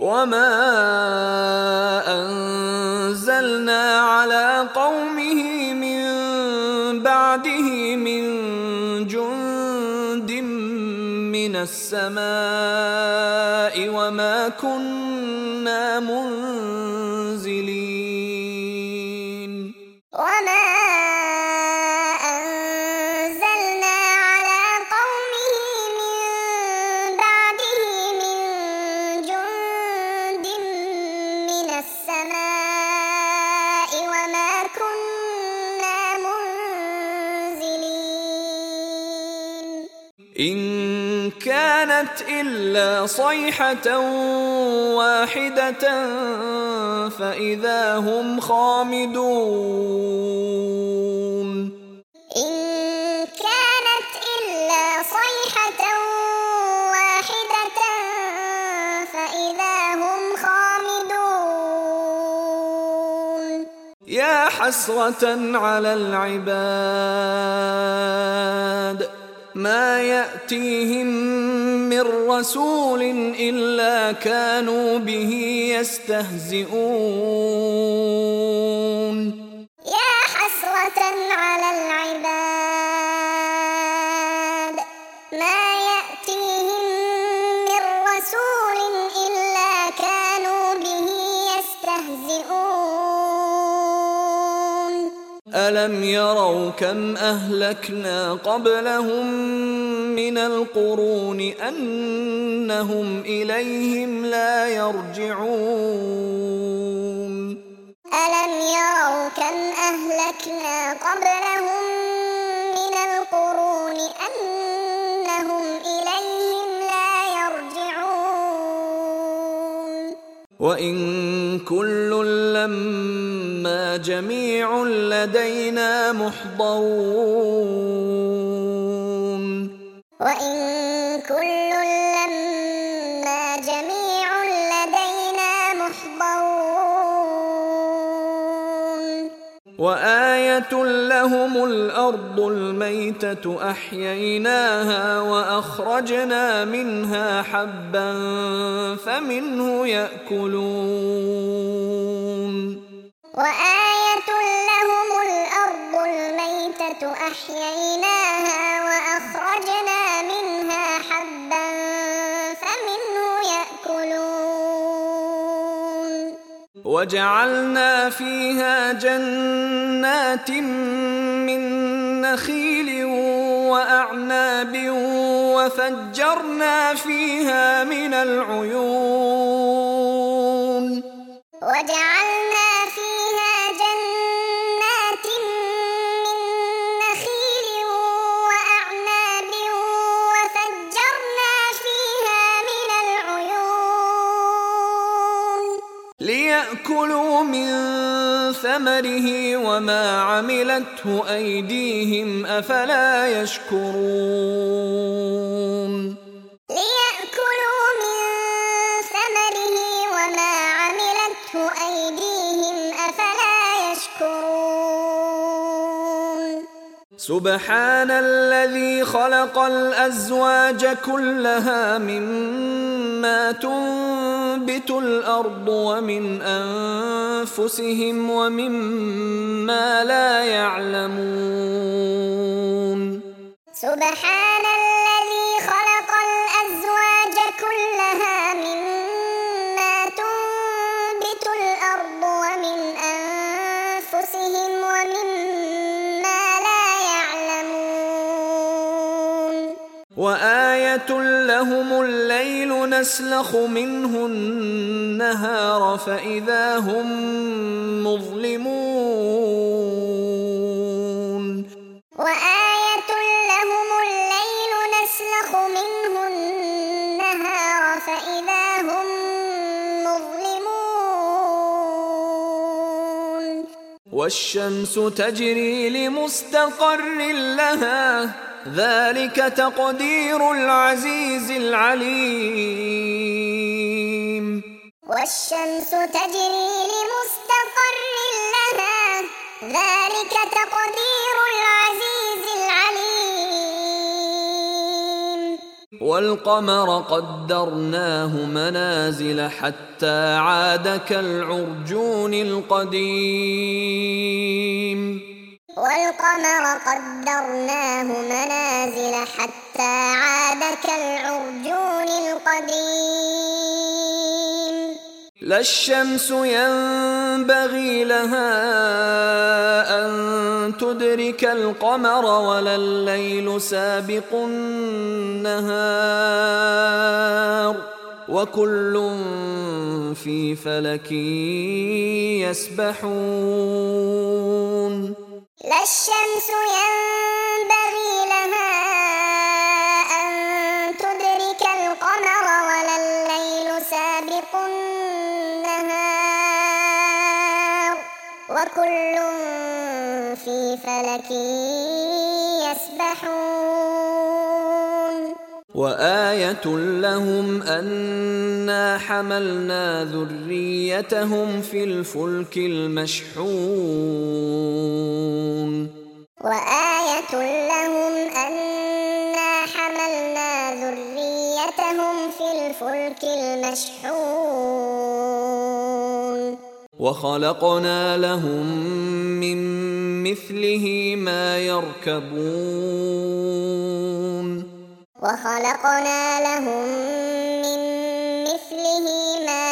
وما أنزلنا على قومه من بعده من جند من السماء وما كنا منزلين وما أنزلنا على قومه من بعده من جند من السماء وما كنا منزلين إن كانت إلا صيحة واحدة فإذا هم خامدون إن كانت إلا صيحة واحدة فإذا هم خامدون يا حسرة على العباد ما يأتيهم من رسول إلا كانوا به يستهزئون يا حسرة على العباد ما يأتيهم من رسول إلا كانوا به يستهزئون ألم يروا كم أهلكنا قبلهم من القرون أنهم إليهم لا يرجعون ألم يروا كم أهلكنا قبلهم من القرون أنهم إليهم لا يرجعون وإن كل لما جميع لدينا محضرون وإن كل لما جميع لدينا محضرون وآية لهم الأرض الميتة أحييناها وأخرجنا منها حبا فمنه يأكلون وآية لهم الأرض الميتة أحييناها وأخرجنا منها حبا فمنه يأكلون وجعلنا فيها جنات من نخيل وأعناب وفجرنا فيها من العيون وجعلنا فيها جنات من نخيل وأعناب وفجرنا فيها من العيون ليأكلوا من ثمره وما عملته أيديهم أفلا يشكرون ليأكلوا من ثمره وما عملته أيديهم أفلا يشكرون سبحان الذي خلق الأزواج كلها مما تنبت الأرض ومن أنفسهم ومما لا يعلمون سبحان الذي خلق الأزواج كلها مما تنبت الأرض ومن أنفسهم ومما لا يعلمون وآية لهم الليل نسلخ منه النهار فإذا هم مظلمون وآية لهم الليل نسلخ منه النهار فإذا هم مظلمون والشمس تجري لمستقر لها ذلك تقدير العزيز العليم والشمس تجري لمستقر لها ذلك تقدير العزيز العليم والقمر قدرناه منازل حتى عاد كالعرجون القديم والقمر قدرناه منازل حتى عاد كالعرجون القديم لا الشمس ينبغي لها أن تدرك القمر ولا الليل سابق النهار وكل في فلك يسبحون لا الشمس ينبغي لها أن تدرك القمر ولا الليل سابق النهار وكل في فلك يسبحون وآية لهم أنا حملنا ذريتهم في الفلك المشحون وآية لهم أنا حملنا ذريتهم في الفلك المشحون وخلقنا لهم من مثله ما يركبون وخلقنا لهم من مثله ما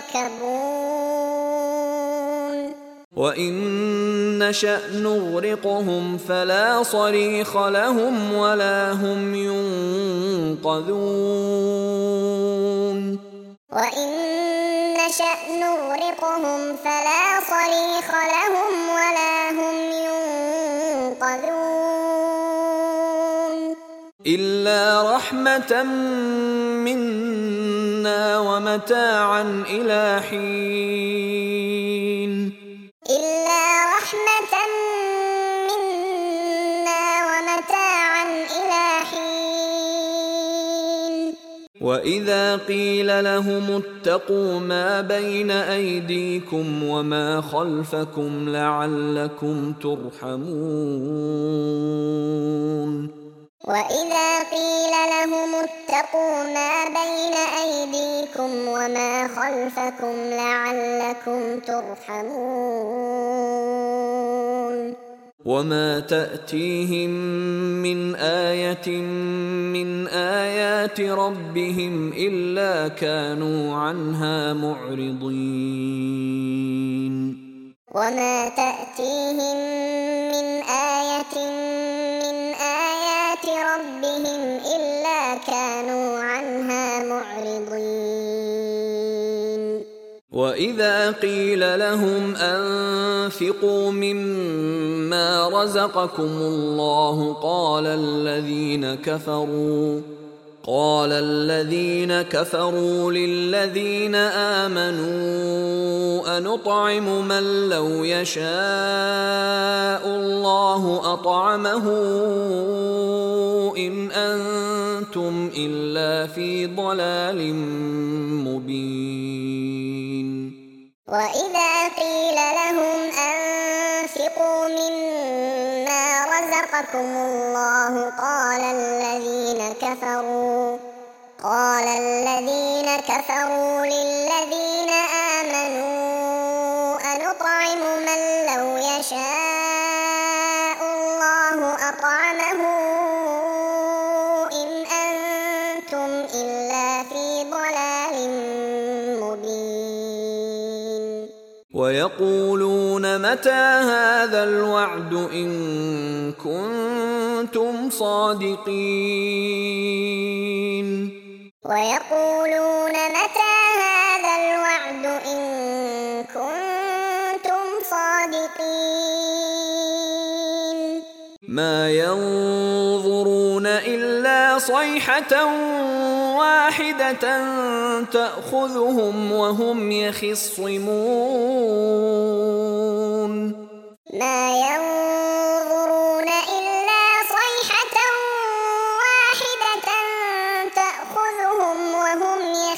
يركبون وإن نشأ نغرقهم فلا صريخ لهم ولا هم ينقذون وإن نشأ نغرقهم فلا صريخ لهم ولا هم ينقذون إلا رحمة منا ومتاعا إلى حين إلا رحمة منا ومتاعا إلى حين وإذا قيل لهم اتقوا ما بين أيديكم وما خلفكم لعلكم ترحمون وإذا قيل لهم اتقوا ما بين أيديكم وما خلفكم لعلكم ترحمون وما تأتيهم من آية من آيات ربهم إلا كانوا عنها معرضين وما تأتيهم من آية من آيات ربهم إلا كانوا عنها معرضين وإذا قيل لهم أنفقوا مما رزقكم الله قال الذين كفروا للذين آمنوا أنطعم من لو يشاء الله أطعمه إن أنتم إلا في ضلال مبين وإذا قيل لهم أنفقوا مما رزقكم الله قال الذين كفروا للذين آمنوا أنطعم من لو يشاء الله أطعمه إن أنتم إلا في ضلال مبين ويقولون متى هذا الوعد إن كنتم صادقين ويقولون متى هذا الوعد إن كنتم صادقين ما ينظرون إلا صيحة واحدة تأخذهم وهم يخصمون ما ينظرون إلا صيحة واحدة تأخذهم وهم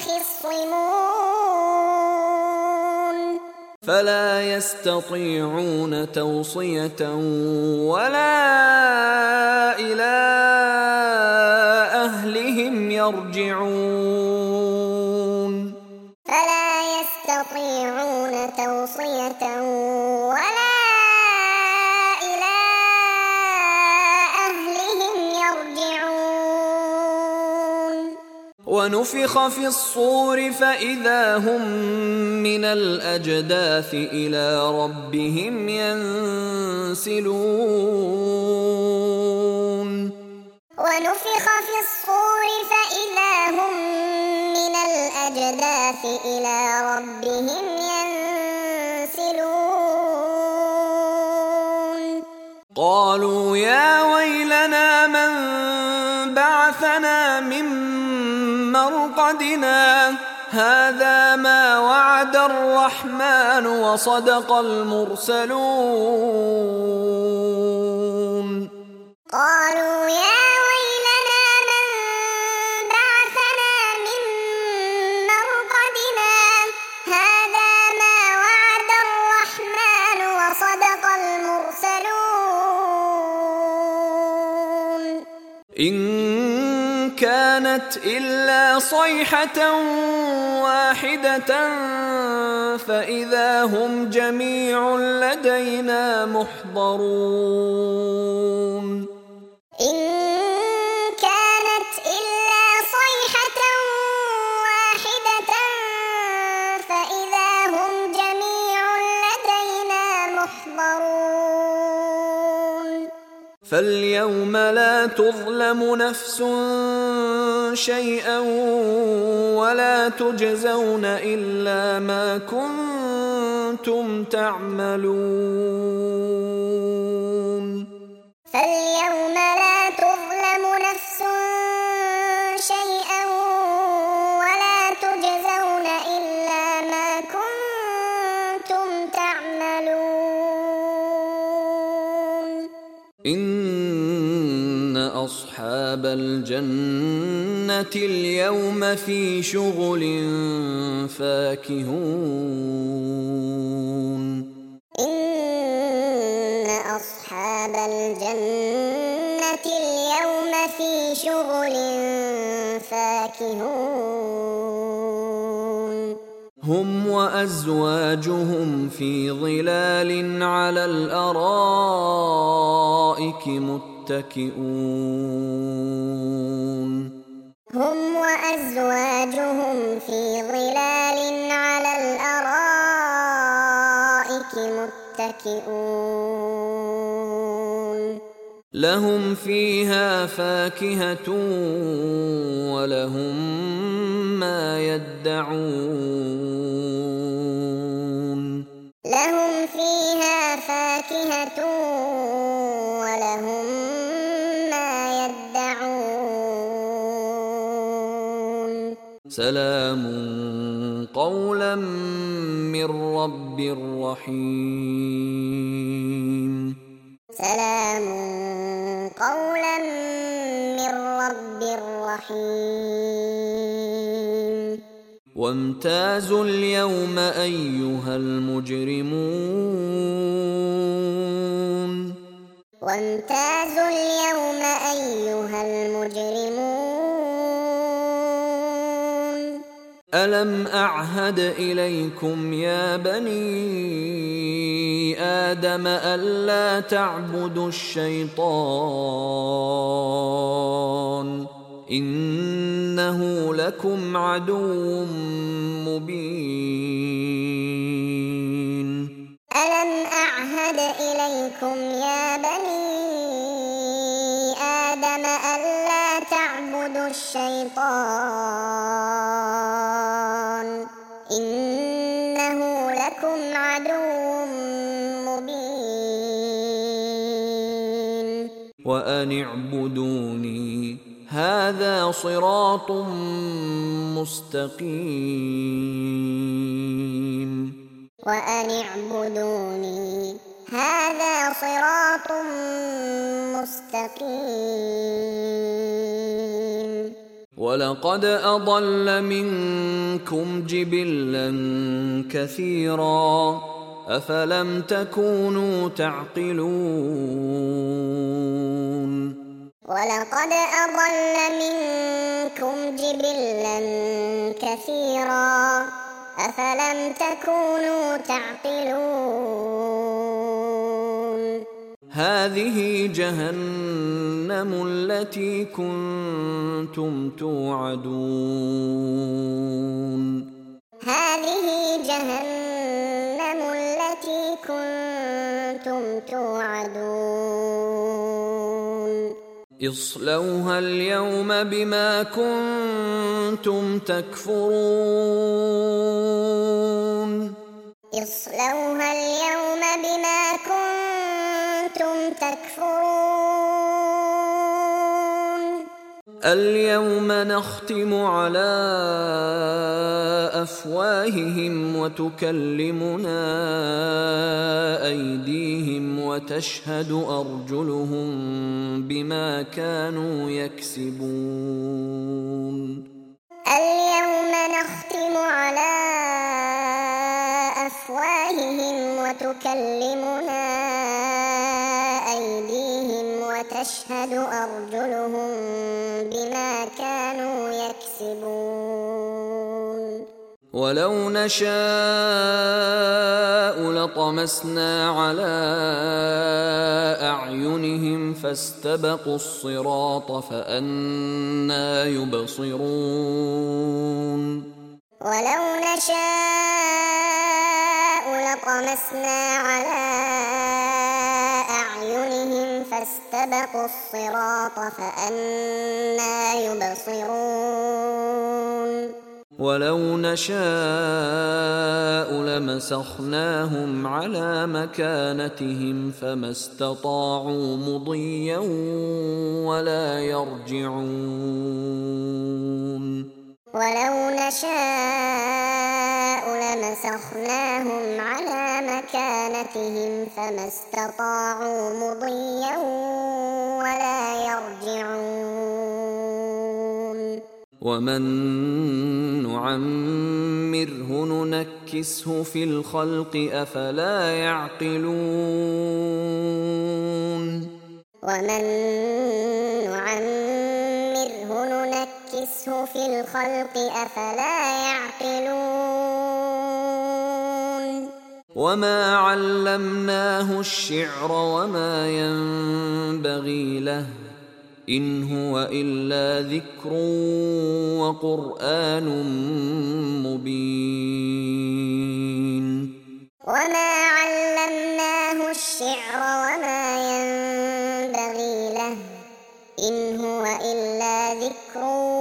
يخصمون فلا يستطيعون توصية ولا إلى أهلهم يرجعون فلا يستطيعون توصية ولا إلى أهلهم يرجعون ونفخ في الصور فإذا هم من الأجداث إلى ربهم ينسلون ونفخ في الصور فإذا هم من الأجداث إلى ربهم ينسلون قالوا يا ويلنا من بعثنا من مرقدنا هذا ما وعد الرحمن وصدق المرسلون قالوا يا ويلنا من بعثنا من مرقدنا هذا ما وعد الرحمن وصدق المرسلون إن كانت إلا صيحة واحدة فإذا هم جميع لدينا محضرون إن كانت إلا صيحة واحدة فإذا هم جميع لدينا محضرون فاليوم لا تظلم نفس شيئا ولا تجزون إلا ما كنتم تعملون فاليوم لا تظلم نفس شيئا ولا تجزون إلا ما كنتم تعملون إن أصحاب الجنة اليوم في شغل فاكهون إن أصحاب الجنة اليوم في شغل فاكهون هم وأزواجهم في ظلال على الأرائك متكئون هم وأزواجهم في ظلال على الأرائك متكئون لهم فيها فاكهة ولهم ما يدعون لهم فيها فاكهة ولهم ما يدعون سلام قولا من رب رحيم سلام قولا من رب رحيم وامتازوا اليوم أيها المجرمون وامتازوا اليوم أيها المجرمون ألم أعهد إليكم يا بني آدم ألا تعبدوا الشيطان إنه لكم عدو مبين ألم أعهد إليكم يا بني آدم ألا تعبدوا الشيطان إنه لكم عدو مبين وأن اعبدوني هذا صراط مستقيم وأن اعبدوني هذا صراط مستقيم ولقد أضل منكم جبلا كثيرا أفلم تكونوا تعقلون ولقد أضل منكم جبلا كثيرا أفلم تكونوا تعقلون هذه جهنم التي كنتم توعدون هذه جهنم التي كنتم توعدون اصلوها اليوم بما كنتم تكفرون اصلوها اليوم بما كنتم تكفرون اليوم نختم على أفواههم وتكلمنا أيديهم وتشهد أرجلهم بما كانوا يكسبون اليوم نختم على أفواههم وتكلمنا أيديهم وتشهد أرجلهم بما كانوا يكسبون ولو نشاء لطمسنا على أعينهم فاستبقوا الصراط فأنى يبصرون ولو نشاء لطمسنا على أعينهم فاستبقوا الصراط فأنى يبصرون ولو نشاء لمسخناهم على مكانتهم فما استطاعوا مضيا ولا يرجعون ولو نشاء لمسخناهم على مكانتهم فما استطاعوا مضيا ولا يرجعون ومن نعمره ننكسه في الخلق أفلا يعقلون ومن نعمره ننكسه في الخلق أفلا يعقلون وما علمناه الشعر وما ينبغي له إن هو إلا ذكر وقرآن مبين وما علمناه الشعر وما ينبغي له إن هو إلا ذكر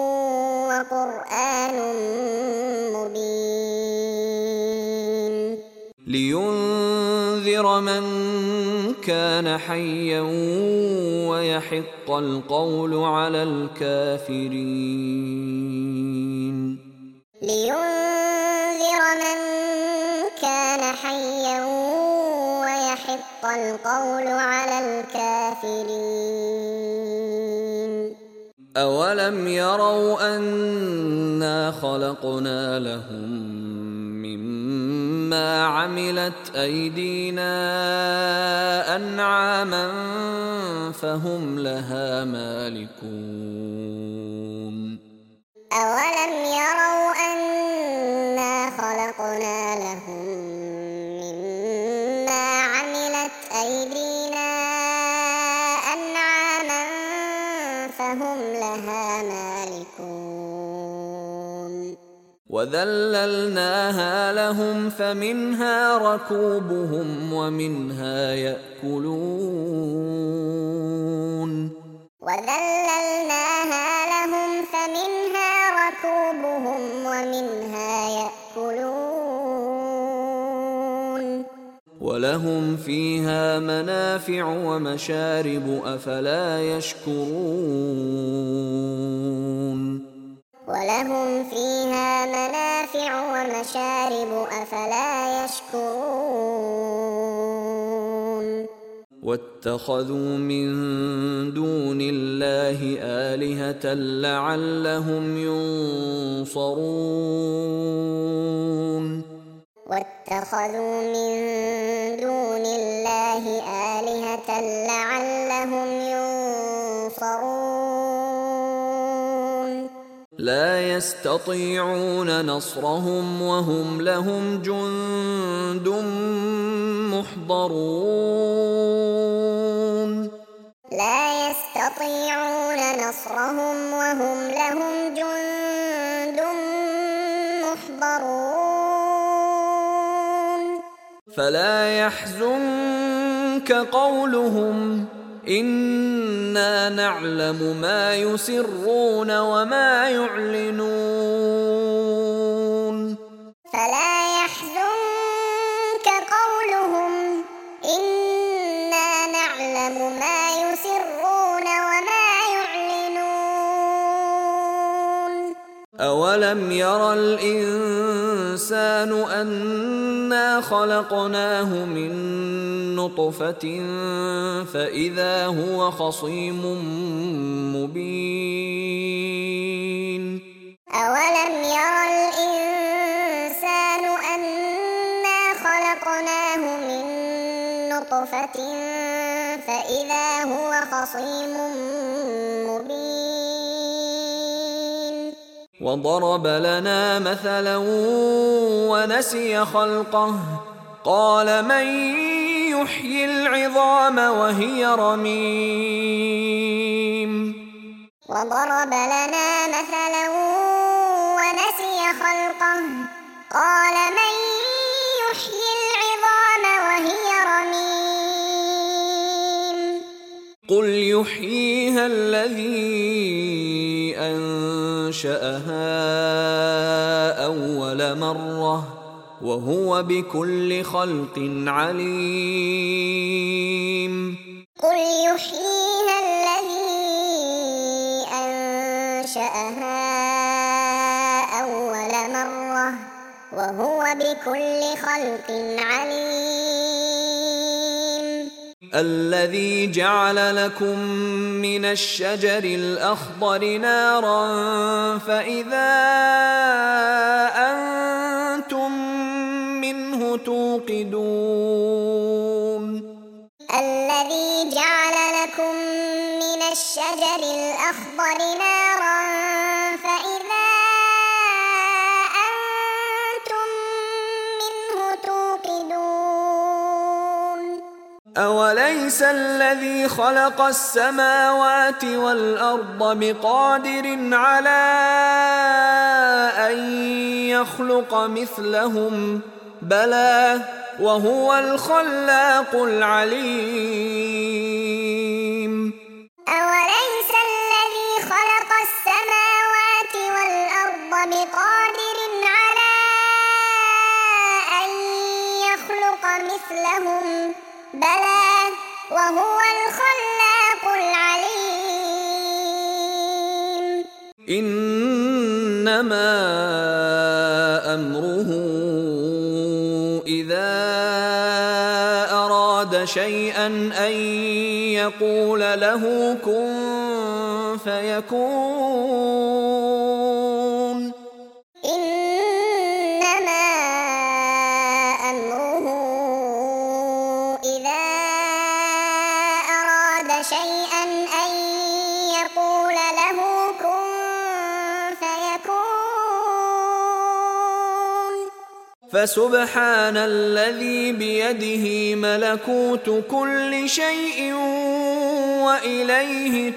وقرآن مبين لينذر من كان حيا ويحق القول على الكافرين لينذر من كان حيا ويحق القول على الكافرين أولم يروا أنا خلقنا لهم مما عملت أيدينا أنعاما فهم لها مالكون أولم يروا أنا خلقنا لهم مما عملت أيدينا أنعاما فهم لها مالكون وذللناها لهم فمنها ركوبهم ومنها يأكلون وذللناها لهم فمنها ركوبهم ومنها يأكلون ولهم فيها منافع ومشارب أفلا يشكرون ولهم فيها منافع ومشارب أفلا يشكرون واتخذوا من دون الله آلهة لعلهم ينصرون واتخذوا من دون الله آلهة لعلهم ينصرون لا يستطيعون نصرهم وهم لهم جند محضرون لا يستطيعون نصرهم وهم لهم جند محضرون فلا يحزنك قولهم إنا نعلم ما يسرون وما يعلنون فلا يحزنك قولهم إنا نعلم ما يسرون وما يعلنون أولم ير الإنسان أنا خلقناه من نطفة فإذا هو خصيم مبين أولم ير الإنسان أنا خلقناه من نطفة فإذا هو خصيم مبين وضرب لنا مثلا ونسي خلقه قال من يحيي العظام وهي رميم وضرب لنا مثلا ونسي خلقه قال من يحيي العظام وهي رميم قل يحييها الذي أنشأها أول مرة وهو بكل خلق عليم قل يحييها الذي أنشأها أول مرة وهو بكل خلق عليم الذي جعل لكم من الشجر الأخضر نارا فإذا أنتم منه توقدون الذي جعل لكم من الشجر الأخضر نارا فإذا أنتم منه توقدون أوليس الذي خلق السماوات والأرض بقادر على أن يخلق مثلهم بلى وهو الخلاق العليم أوليس الذي خلق السماوات والأرض بقادر على أن يخلق مثلهم بلى وهو الخلاق العليم إنما أمره إذا أراد شيئا أن يقول له كن فيكون إنما أمره إذا أراد شيئا أن يقول له كن فيكون فسبحان الذي بيده ملكوت كل شيء وإليه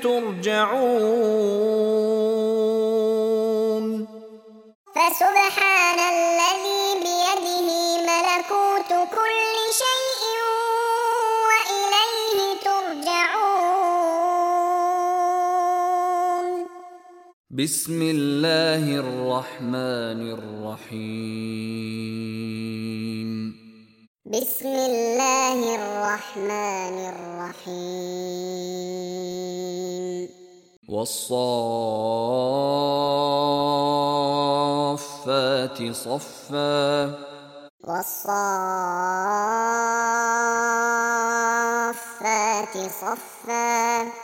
ترجعون فسبحان الذي بيده ملكوت كل شيء وإليه ترجعون بسم الله الرحمن الرحيم بسم الله الرحمن الرحيم والصافات صفا والصافات صفا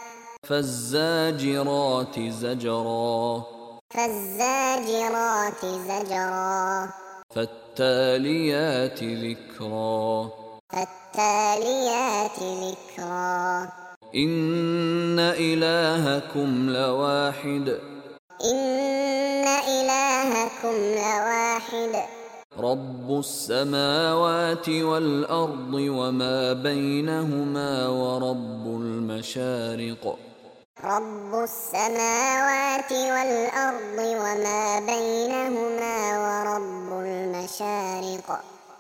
فالزاجرات زجرا فالزاجرات زجرا فالتاليات ذكرا فالتاليات ذكرا إن إلهكم لواحد إن إلهكم لواحد رب السماوات والأرض وما بينهما ورب المشارق رب السماوات والأرض وما بينهما ورب المشارق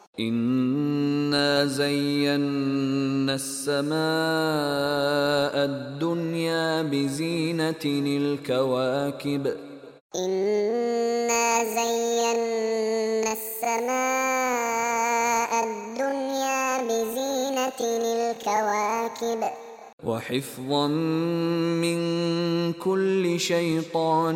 إنا زينا السماء الدنيا بزينة الكواكب إنا زينا السماء الدنيا بزينة الكواكب وحفظا من كل شيطان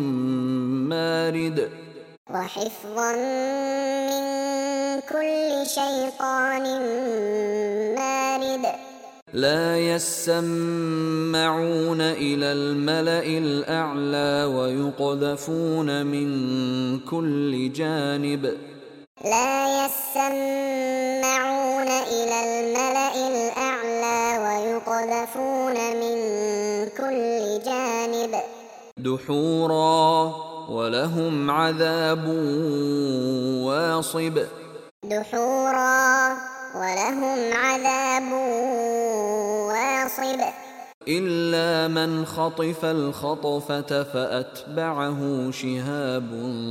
مارد وحفظا من كل شيطان مارد لا يسمعون إلى الملأ الأعلى ويقذفون من كل جانب لا يسمعون إلى الملأ الأعلى ويقذفون من كل جانب دحورا ولهم عذاب واصب دحورا ولهم عذاب واصب إلا من خطف الخطفة فأتبعه شهاب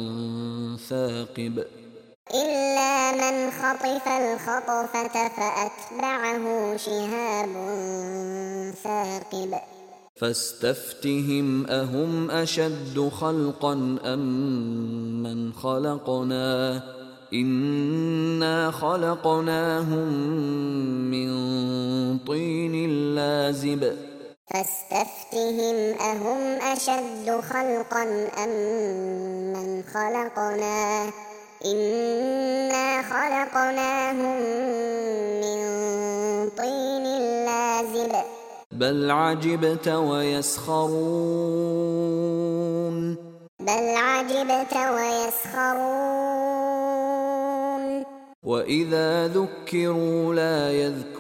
ثاقب إلا من خطف الخطفة فأتبعه شهاب ثاقب فاستفتهم أهم أشد خلقا أم من خلقنا إنا خلقناهم من طين لازب فاستفتهم أهم أشد خلقا أم من خلقنا إنا خلقناهم من طين لازب بل عجبت ويسخرون بل عجبت ويسخرون وإذا ذكروا لا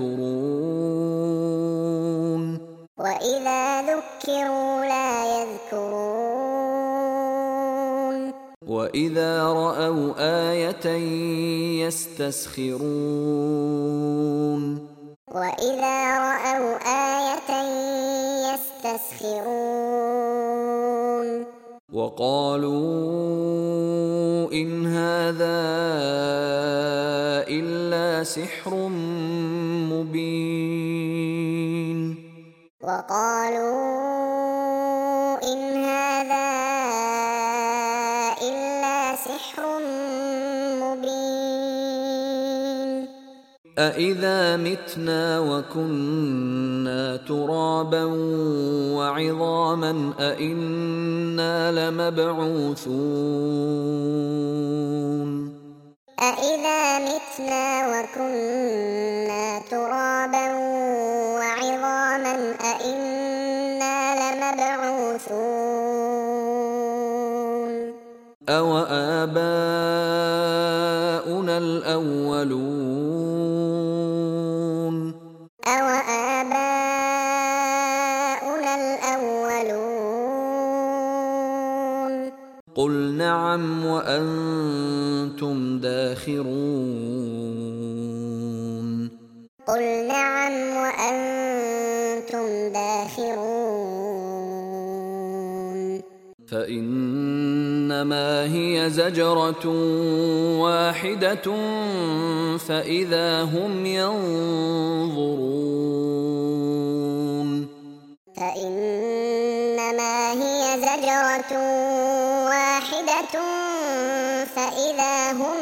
يذكرون وإذا ذكروا لا يذكرون وإذا رأوا آية يستسخرون وإذا رأوا آية يستسخرون وقالوا إن هذا إلا سحر مبين وقالوا إن هذا إلا سحر مبين أإذا متنا وكنا ترابا وعظاما أإنا لمبعوثون أإذا متنا وكنا ترابا وعظاما أإنا لمبعوثون أو آباؤنا الأولون أو آباؤنا الأولون قل نعم وأنتم داخرون قل نعم وأنتم داخرون فإنما هي زجرة واحدة فإذا هم ينظرون فإنما هي زجرة واحدة فإذا هم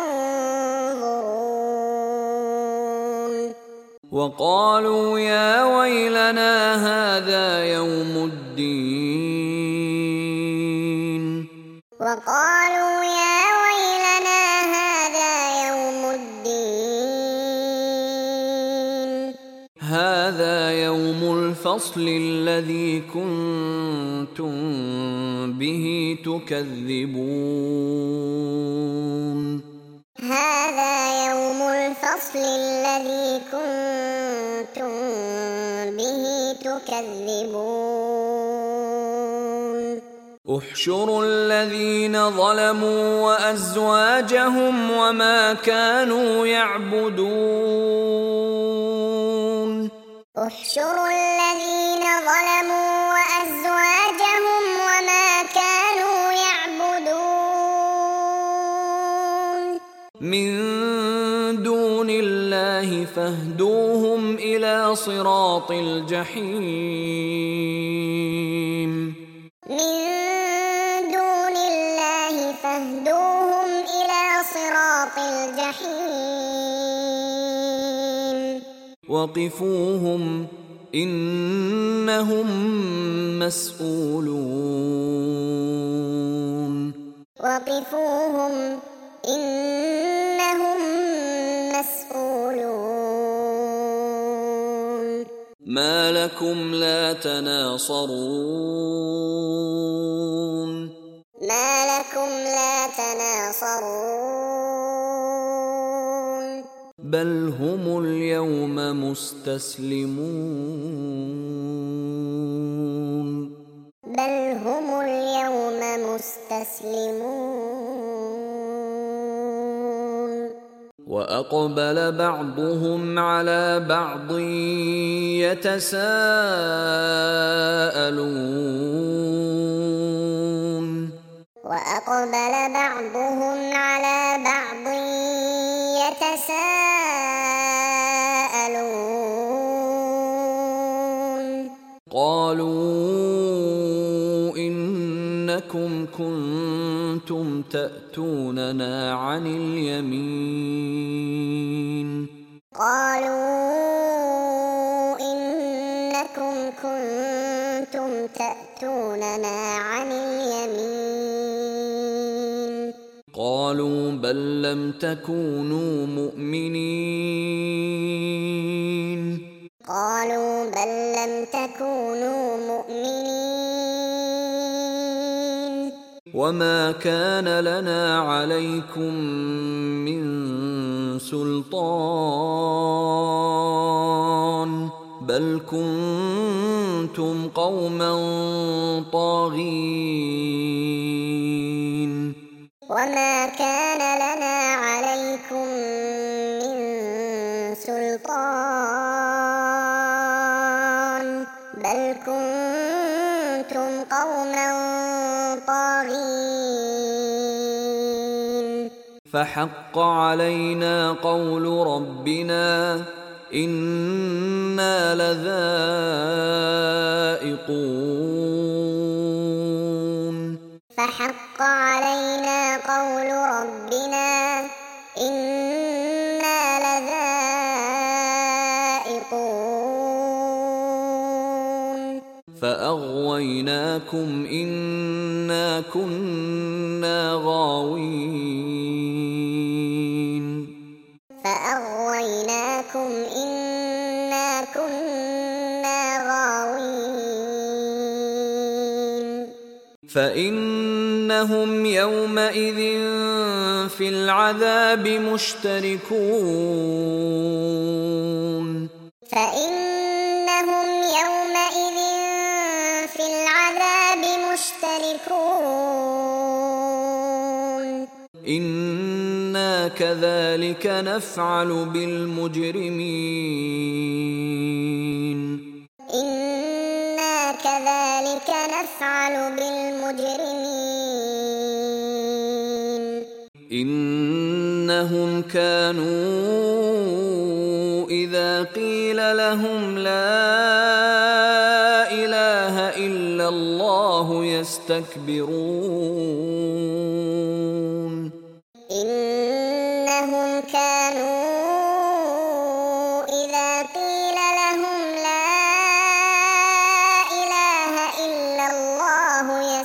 ينظرون وقالوا يا ويلنا هذا يوم الدين وقالوا يا ويلنا هذا يوم الدين هذا يوم الفصل الذي كنتم به تكذبون هذا يوم الفصل الذي كنتم به تكذبون احشروا الذين ظلموا وأزواجهم وما كانوا يعبدون. احشروا الذين ظلموا وأزواجهم وما كانوا يعبدون من دون الله فاهدوهم إلى صراط الجحيم. من دون الله فاهدوهم إلى صراط الجحيم. وقفوهم إنهم مسؤولون. وقفوهم إنهم مسؤولون. ما لكم لا تناصرون. ما لكم لا تناصرون. بل هم اليوم مستسلمون. بل هم اليوم مستسلمون. وأقبل بعضهم على بعض يتساءلون. وأقبل بعضهم على بعض يتساءلون. قالوا إنكم كنتم تأتوننا عن اليمين. قالوا إنكم كنتم تأتوننا عن اليمين. قالوا بل لم تكونوا مؤمنين. قالوا بل لم تكونوا مؤمنين. وما كان لنا عليكم من سلطان بل كنتم قوما طاغين. وما كان لنا عليكم من سلطان بل كنتم قوما طاغين. فحق علينا قول ربنا إنا لذائقون. فحق علينا قول ربنا إنا لذائقون. فأغويناكم إنا كنا غاوين. فأغويناكم إنا كنا غاوين. فإنهم يومئذ في العذاب مشتركون. فإنهم يومئذ في العذاب مشتركون. إنا كذلك نفعل بالمجرمين. إنا كذلك نفعل بالمجرمين. إنهم كانوا إذا قيل لهم لا إله إلا الله يستكبرون. إنهم كانوا إذا قيل لهم لا إله إلا الله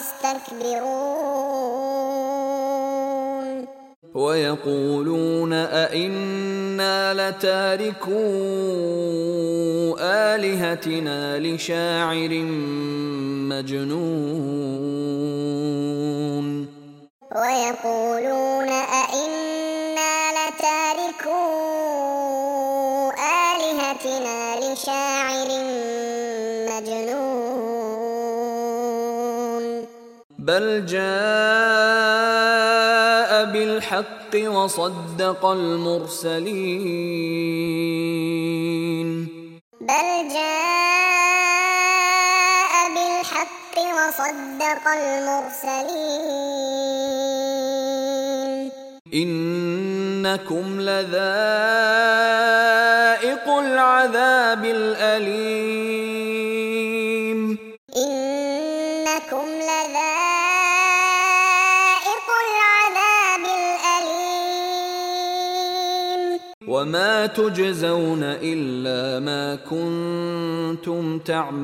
يستكبرون. ويقولون أئنا لتاركو آلهتنا لشاعر مجنون. ويقولون أئنا لتاركو آلهتنا لشاعر مجنون. بل جاء بالحق وصدق المرسلين بل جاء بالحق وصدق المرسلين إنكم لذائق العذاب الأليم إنكم لذائق العذاب الأليم وما تجزون إلا ما كنتم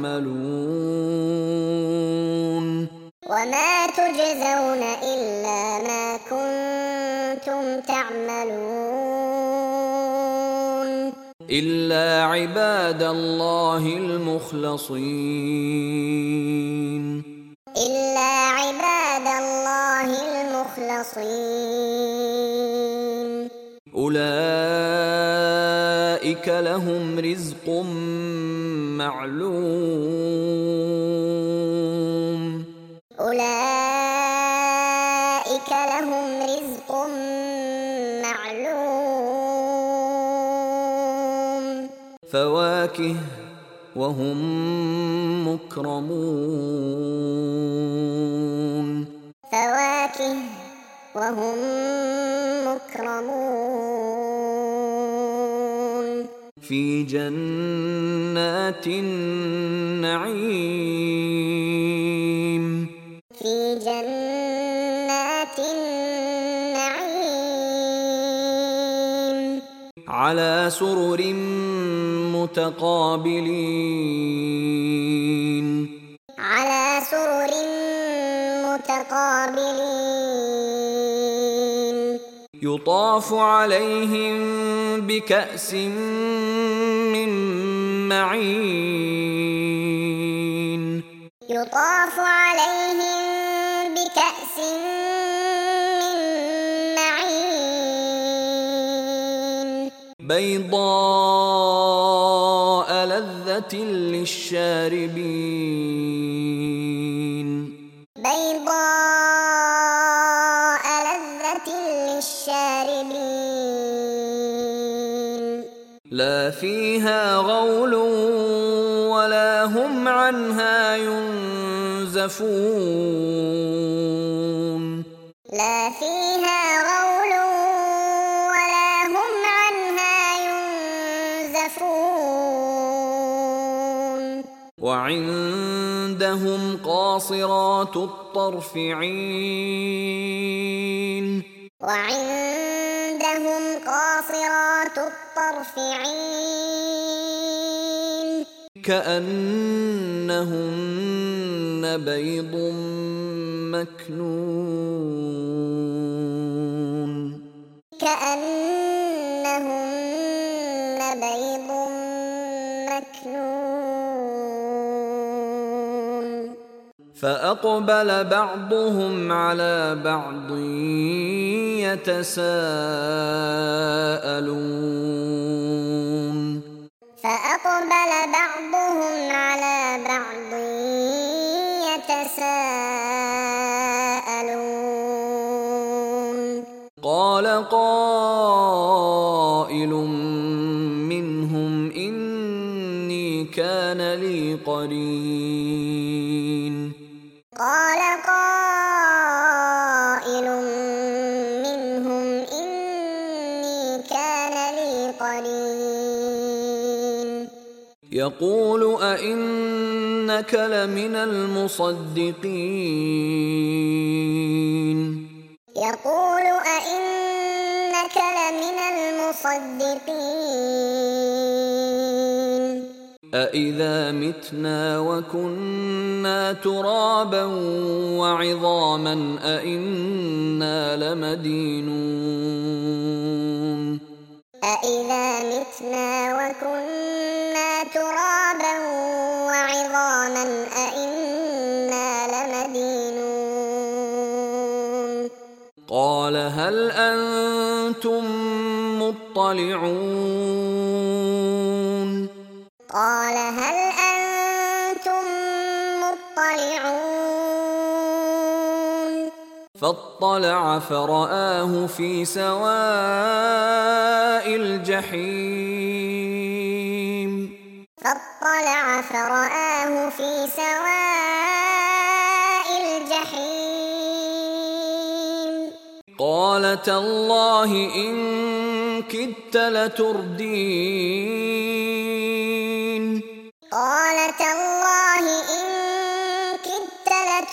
تعملون وما تجزون إلا ما كنتم تعملون إلا عباد الله المخلصين إلا عباد الله المخلصين أولئك لهم رزق معلوم أولئك لهم رزق معلوم فواكه وهم مكرمون فواكه وهم مكرمون في جنات النعيم في جنات النعيم على سرر متقابلين على سرر متقابلين يطاف عليهم بكأس من معين يطاف عليهم بكأس من معين بيضاء لذة للشاربين بيضاء لذة للشاربين لا فيها غول ولا هم عنها ينزفون لا فيها غول ولا هم عنها ينزفون وعندهم قاصرات الطرف عين وعندهم قاصرات الطرف عين كأنهن بيض مكنون كأنهن بيض مكنون فأقبل بعضهم على بعض يتساءلون فأقبل بعضهم على بعض يتساءلون قال قائل منهم إني كان لي قرين قال قائل منهم إني كان لي قرين يقول أئنك لمن المصدقين يقول أئنك لمن المصدقين أإذا متنا وكنا ترابا وعظاما أإنا لمدينون أإذا متنا وكنا ترابا وعظاما أإنا لمدينون قال هل أنتم مطلعون قال هل أنتم مطلعون فاطلع فرآه في سواء الجحيم فاطلع فرآه في سواء الجحيم قال تالله إن كدت لتردين قال تالله إن كدت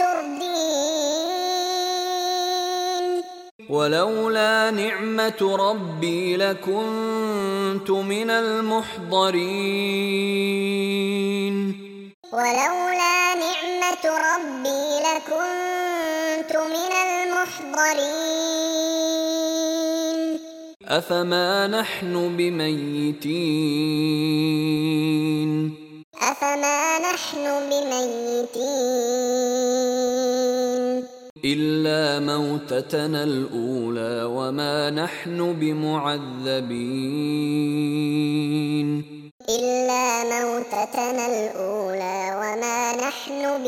لتردين ولولا نعمة ربي لكنت من المحضرين ولولا نعمة ربي لكنت من المحضرين أفما نحن بميتين أفما نحن بميتين إلا موتتنا الأولى وما نحن بمعذبين إلا موتتنا الأولى وما نحن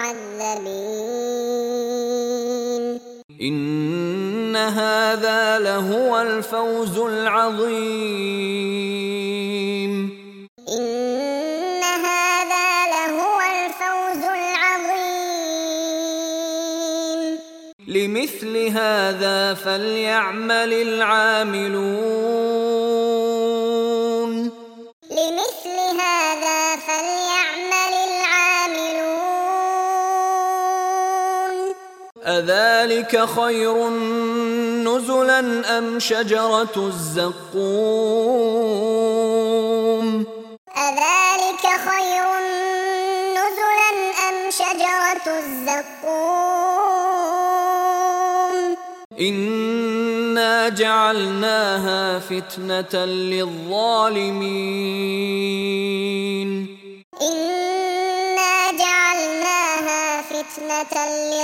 بمعذبين إن هذا لهو الفوز العظيم إن هذا لهو الفوز العظيم لمثل هذا فليعمل العاملون لمثل هذا فليعمل العاملون أذلك خير نزلا أم شجرة الزقوم أذلك خير نزلا أم شجرة الزقوم إنا جعلناها فتنة للظالمين إنا جعلناها فتنة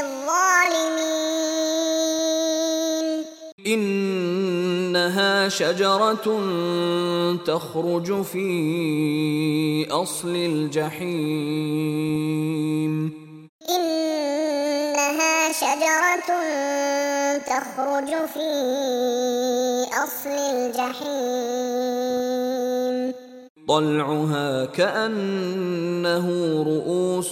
للظالمين إنها شجرة تخرج في أصل الجحيم إنها شجرة تخرج في أصل الجحيم طلعها كأنه رؤوس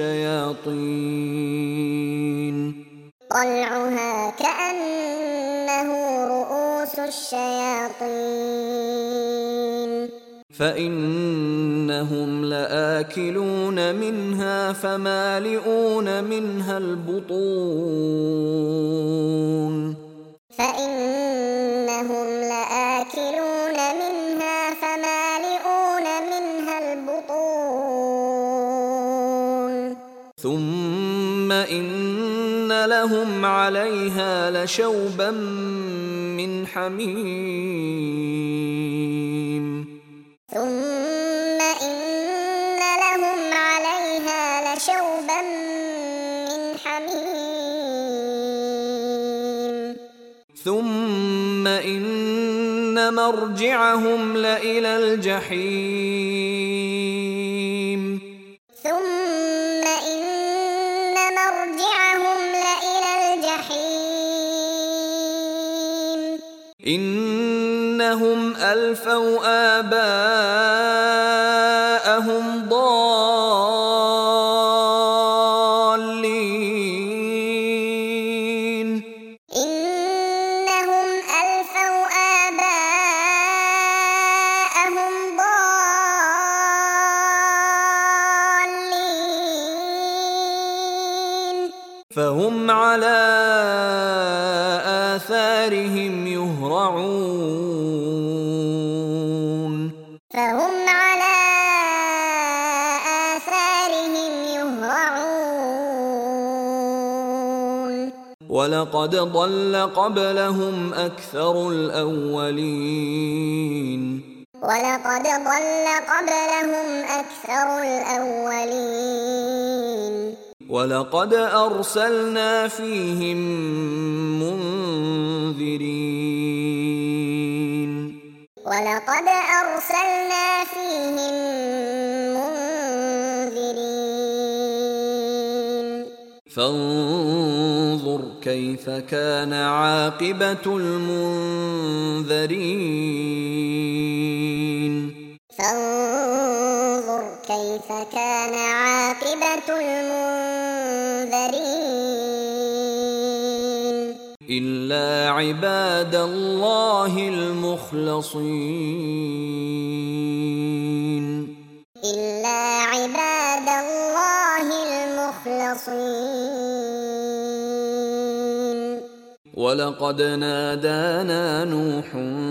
الشياطين طلعها كأنه رؤوس الشياطين فإنهم لآكلون منها فمالئون منها البطون فإنهم لآكلون منها فمالئون منها البطون ثم إن لهم عليها لشوبا من حميم ثم إن لهم عليها لشوبا من حميم ثم إن مرجعهم لإلى الجحيم ثم إن مرجعهم لإلى الجحيم إنهم ألفوا آباءهم ضالين إنهم ألفوا آباءهم ضالين فهم على آثارهم يهرعون فهم على آثارهم يهرعون ولقد ضل قبلهم أكثر الأولين ولقد ضل قبلهم أكثر الأولين ولقد أرسلنا فيهم منذرين ولقد أرسلنا فيهم منذرين فانظر كيف كان عاقبة المنذرين فانظر كيف كان عاقبة المنذرين إلا عباد الله المخلصين إلا عباد الله المخلصين ولقد نادانا نوح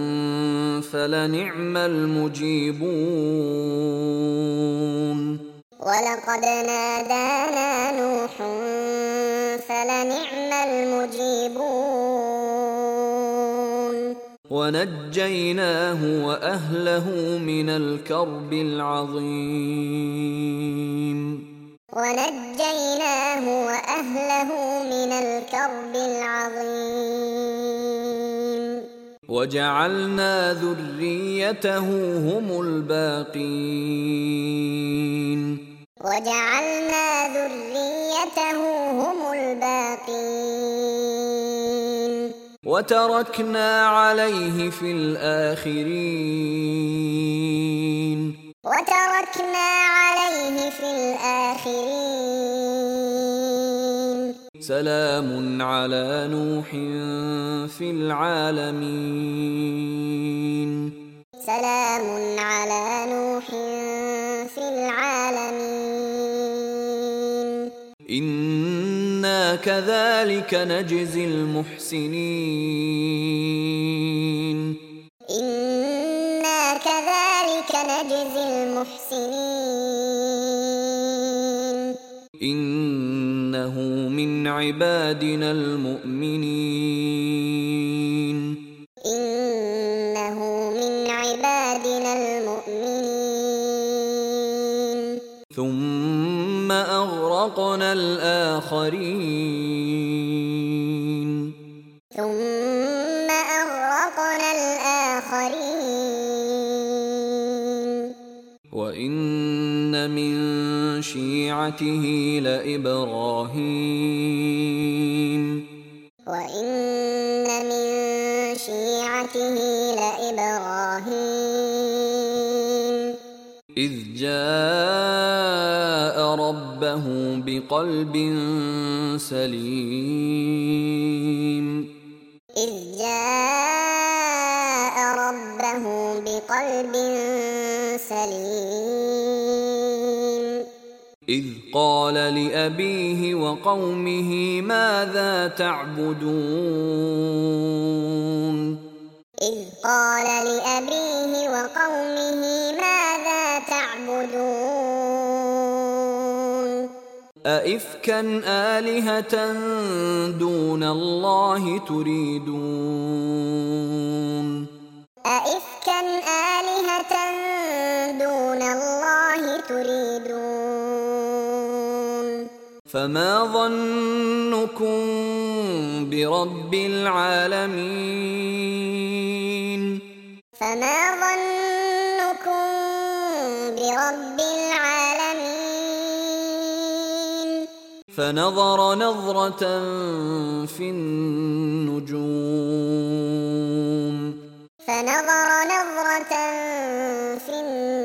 فلنعم المجيبون ولقد نادانا نوح فلنعم المجيبون ونجيناه وأهله من الكرب العظيم ونجيناه وأهله من الكرب العظيم وجعلنا ذريته هم الباقين وجعلنا ذريته هم الباقين وتركنا عليه في الآخرين وتركنا عليه في الآخرين سلام على نوح في العالمين سلام على نوح في العالمين إنا كذلك نجزي المحسنين إنا كذلك نجزي المحسنين إنه من عبادنا المؤمنين إنه من عبادنا المؤمنين ثم أغرقنا الآخرين ثم أغرقنا الآخرين وإن من شيعته لإبراهيم وإن من شيعته لإبراهيم إذ جاء ربه بقلب سليم إذ جاء ربه بقلب سليم إذ قال لأبيه وقومه ماذا تعبدون إذ قال لأبيه وقومه ماذا تعبدون أئفكا آلهة دون الله تريدون أئفكا آلهة دون الله تريدون فما ظنكم برب العالمين فما ظنكم برب العالمين فنظر نظرة في النجوم فنظر نظرة في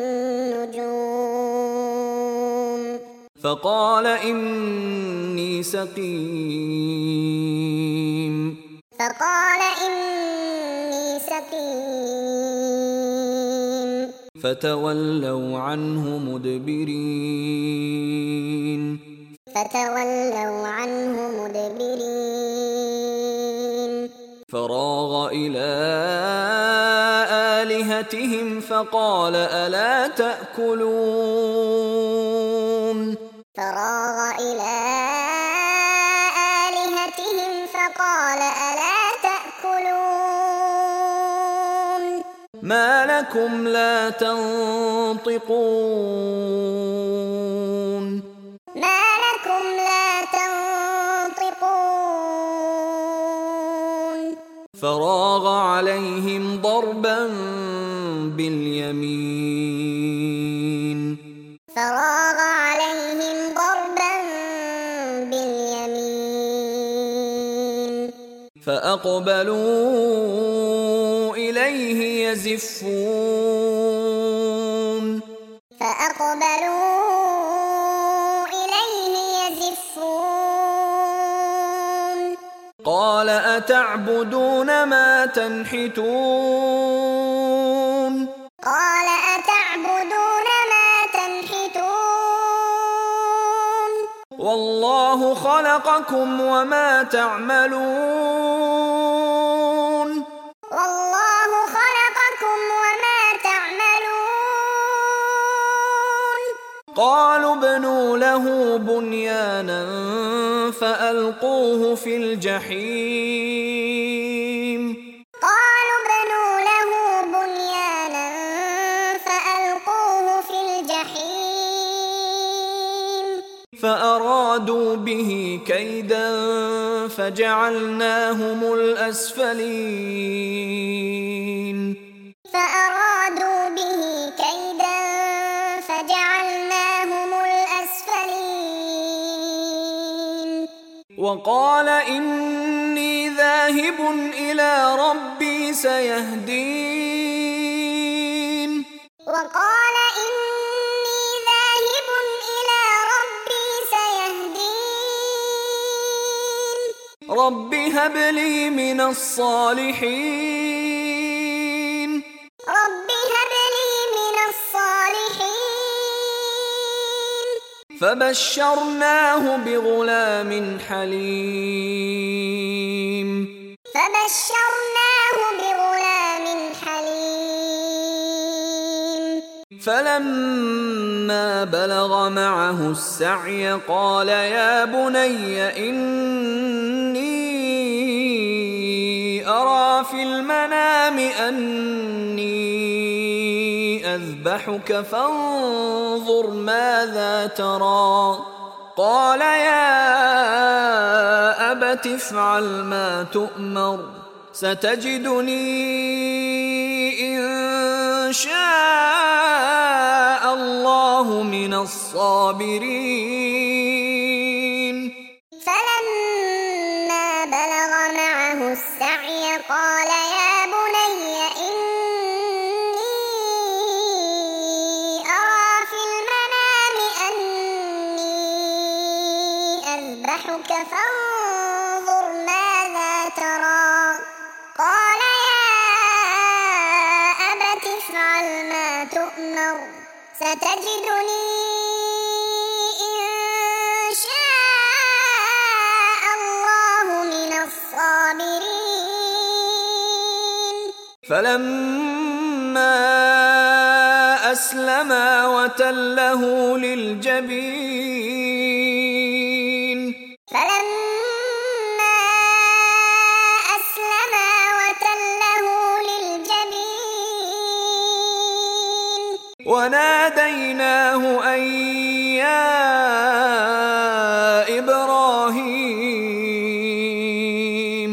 النجوم فقال إني سقيم فقال إني سقيم فتولوا عنه مدبرين فتولوا عنه مدبرين فراغ إلى آلهتهم فقال ألا تأكلون فراغ إلى آلهتهم فقال ألا تأكلون ما لكم لا تنطقون ما لكم لا تنطقون فراغ عليهم ضربا باليمين فراغ عليهم ضربا باليمين فأقبلوا إليه يزفون قال أتعبدون ما تنحتون والله خلقكم وما تعملون قالوا ابنوا له بنيانا فألقوه في الجحيم فأرادوا به كيدا فجعلناهم الأسفلين وقال إني ذاهب إلى ربي سيهدين رب هب لي من الصالحين فبشرناه بغلام حليم فلما بلغ معه السعي قال يا بني إني أرى في المنام أني أذبحك فانظر ماذا ترى قال يا أبت افعل ما تؤمر ستجدني إن شاء الله من الصابرين فلما بلغ معه السعي قال يا بني إني أرى في المنام أني أذبحك فانظر ماذا ترى قال يا أبت افعل ما تؤمر ستجدني إن شاء الله من الصابرين فلما أسلما وتله للجبين وناديناه أن يا إبراهيم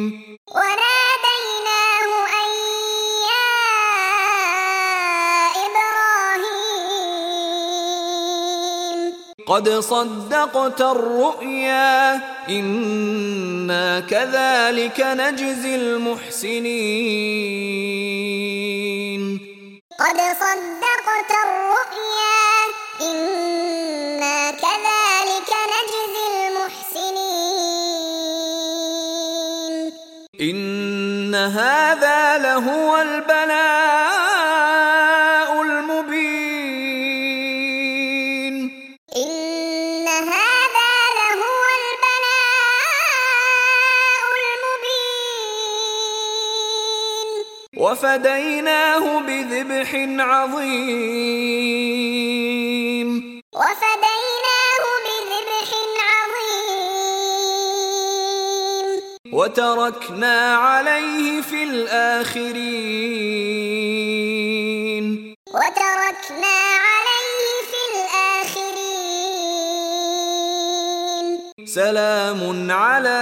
قد صدقت الرؤيا إنا كذلك نجزي المحسنين قد صدقت الرؤيا إنا كذلك نجزي المحسنين إن هذا لهو البلاء المبين إن هذا لهو البلاء المبين وفديناه بذبح عظيم وتركنا عليه في الآخرين سلام على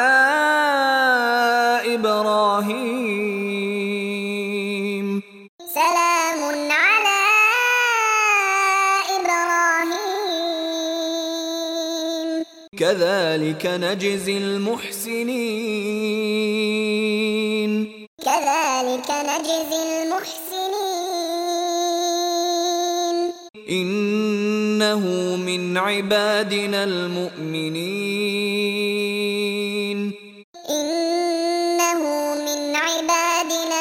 إبراهيم كذلك نجزي المحسنين كذلك نجزي المحسنين إنه من عبادنا المؤمنين إنه من عبادنا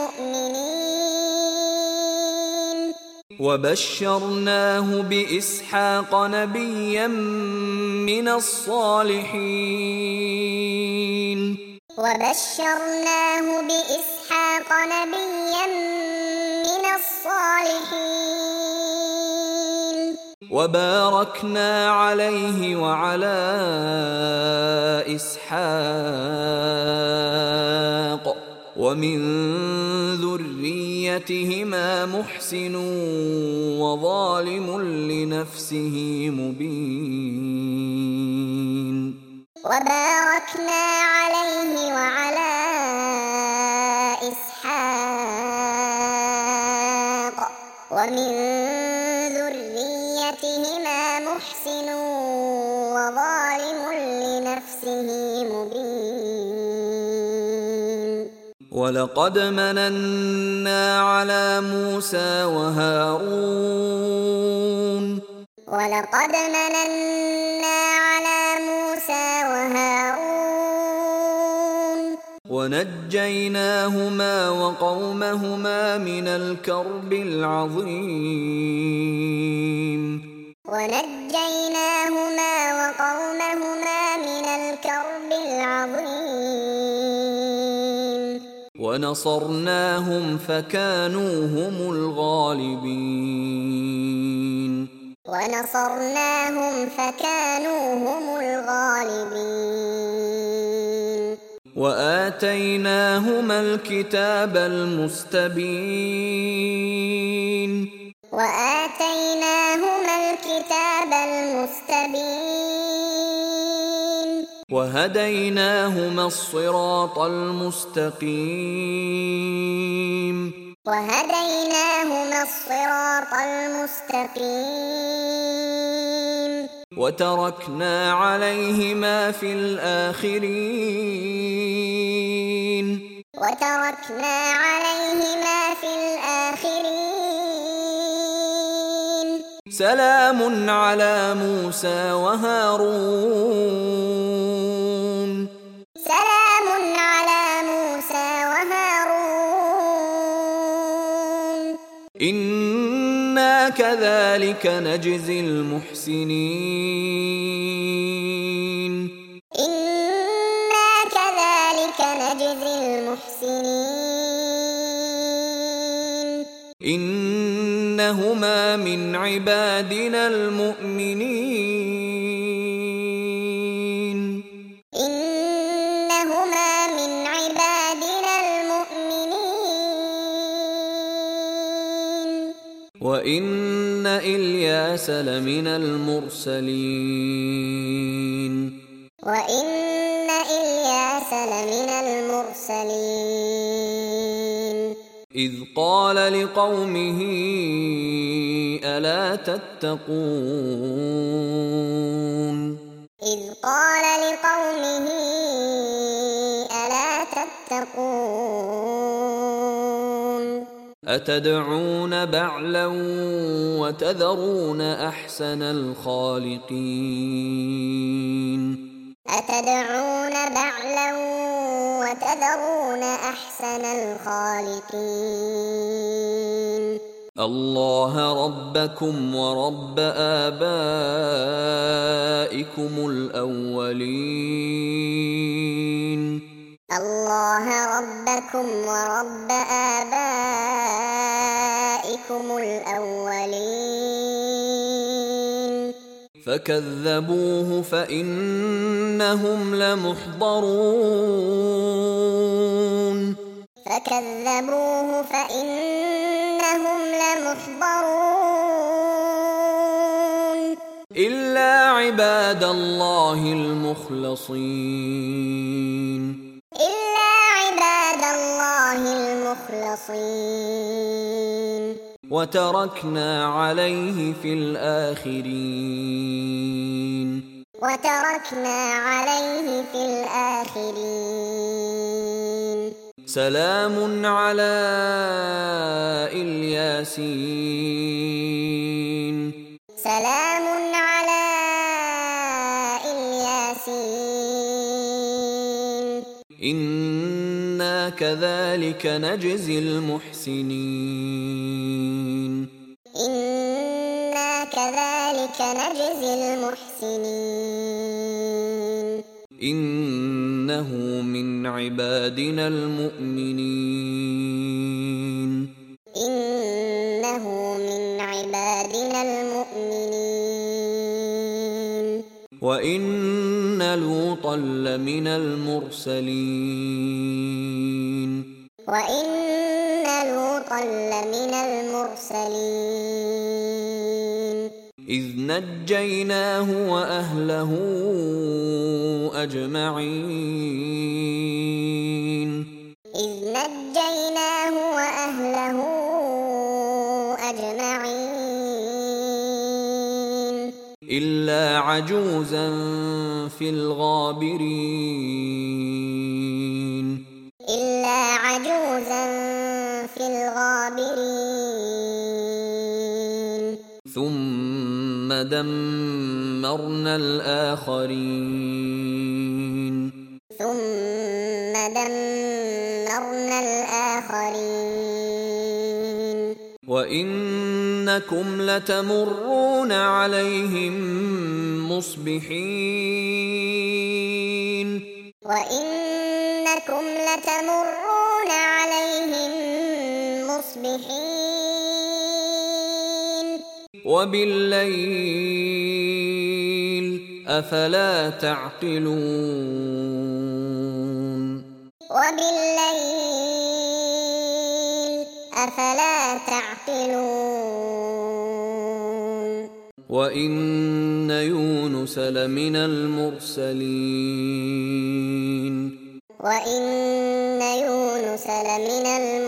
المؤمنين وبشرناه بإسحاق نبيا من الصالحين وبشرناه بإسحاق نبيا من الصالحين وباركنا عليه وعلى إسحاق ومن ذريتهما محسن وظالم لنفسه مبين وباركنا عليه وعلى إسحاق ومن ذريتهما محسن وظالم لنفسه مبين ولقد مننا على موسى وهارون ولقد مننا على موسى وهارون ونجيناهما وقومهما من الكرب العظيم ونجيناهما وقومهما من الكرب العظيم ونصرناهم فكانوا هم الغالبين ونصرناهم فكانوا هم الغالبين وآتيناهما الكتاب المستبين وآتيناهما الكتاب المستبين وهديناهما الصراط المستقيم وهديناهما الصراط المستقيم وتركنا عليهما في الآخرين وتركنا عليهما في الآخرين سلام على موسى وهارون سلام على موسى وهارون إنا كذلك نجزي المحسنين إنا كذلك نجزي المحسنين إنهما من عبادنا المؤمنين إنهما من عبادنا المؤمنين وإن إلياس لمن المرسلين وإن إلياس لمن المرسلين إذ قال لقومه ألا تتقون إذ قال لقومه ألا تتقون أتدعون بعلا وتذرون أحسن الخالقين أتدعون بعلا وتذرون أحسن الخالقين الله ربكم ورب آبائكم الأولين الله ربكم ورب آبائكم الأولين فكذبوه فإنهم لمحضرون فكذبوه فإنهم لمحضرون إلا عباد الله المخلصين إلا عباد الله المخلصين وتركنا عليه في الآخرين وتركنا عليه في الآخرين سلام على الياسين سلام على الياسين إنا كذلك نجزي المحسنين إنا كذلك نجزي المحسنين إنه من عبادنا المؤمنين إنه من عبادنا المؤمنين وإن لوطا لمن المرسلين وإن لوطا لمن المرسلين إذ نجيناه وأهله أجمعين إذ نجيناه وأهله أجمعين إلا عجوزا في الغابرين إلا عجوزا في الغابرين ثم دمرنا الآخرين ثم دمرنا الآخرين وإنكم لتمرون عليهم مصبحين وإنكم لتمرون عليهم مصبحين وبالليل أفلا تعقلون وبالليل أفلا تعقلون وإن يونس لمن المرسلين وإن يونس لمن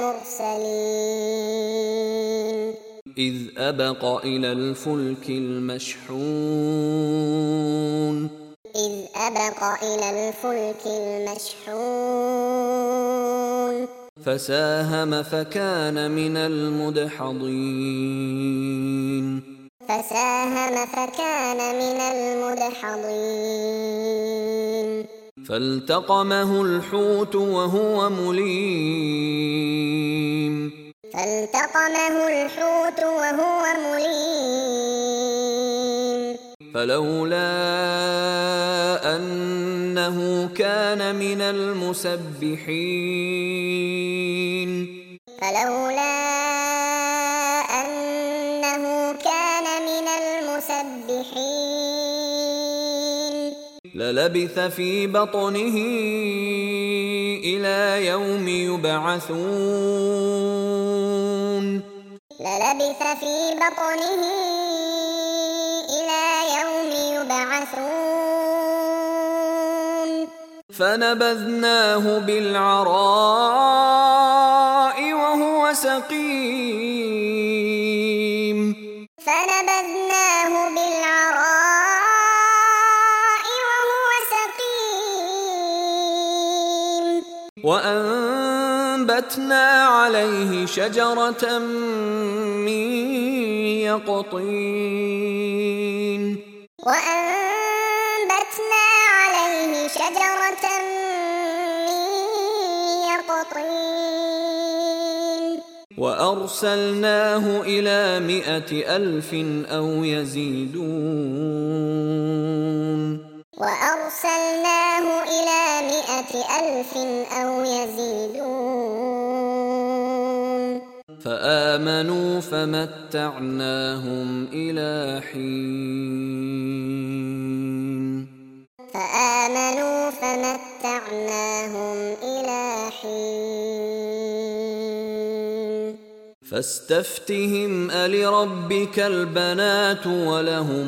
المرسلين إذ أبق إلى الفلك المشحون إذ أبق إلى الفلك المشحون فساهم فكان من المدحضين فساهم فكان من المدحضين فالتقمه الحوت وهو مليم فالتقمه الحوت وهو مليم فلولا أنه كان من المسبحين فلولا أنه كان من المسبحين للبث في بطنه إلى يوم يبعثون للبث في بطنه إلى يوم يبعثون فنبذناه بالعراء وهو سقيم فنبذناه بالعراء وهو سقيم وأنبتنا عليه شجرة من يقطين وأنبتنا عليه شجرة من يقطين وأرسلناه إلى 100,000 أو يزيدون وأرسلناه إلى 100,000 أو يزيدون فآمنوا فمتعناهم إلى حين فآمنوا فمتعناهم إلى حين فاستفتهم ألربك البنات ولهم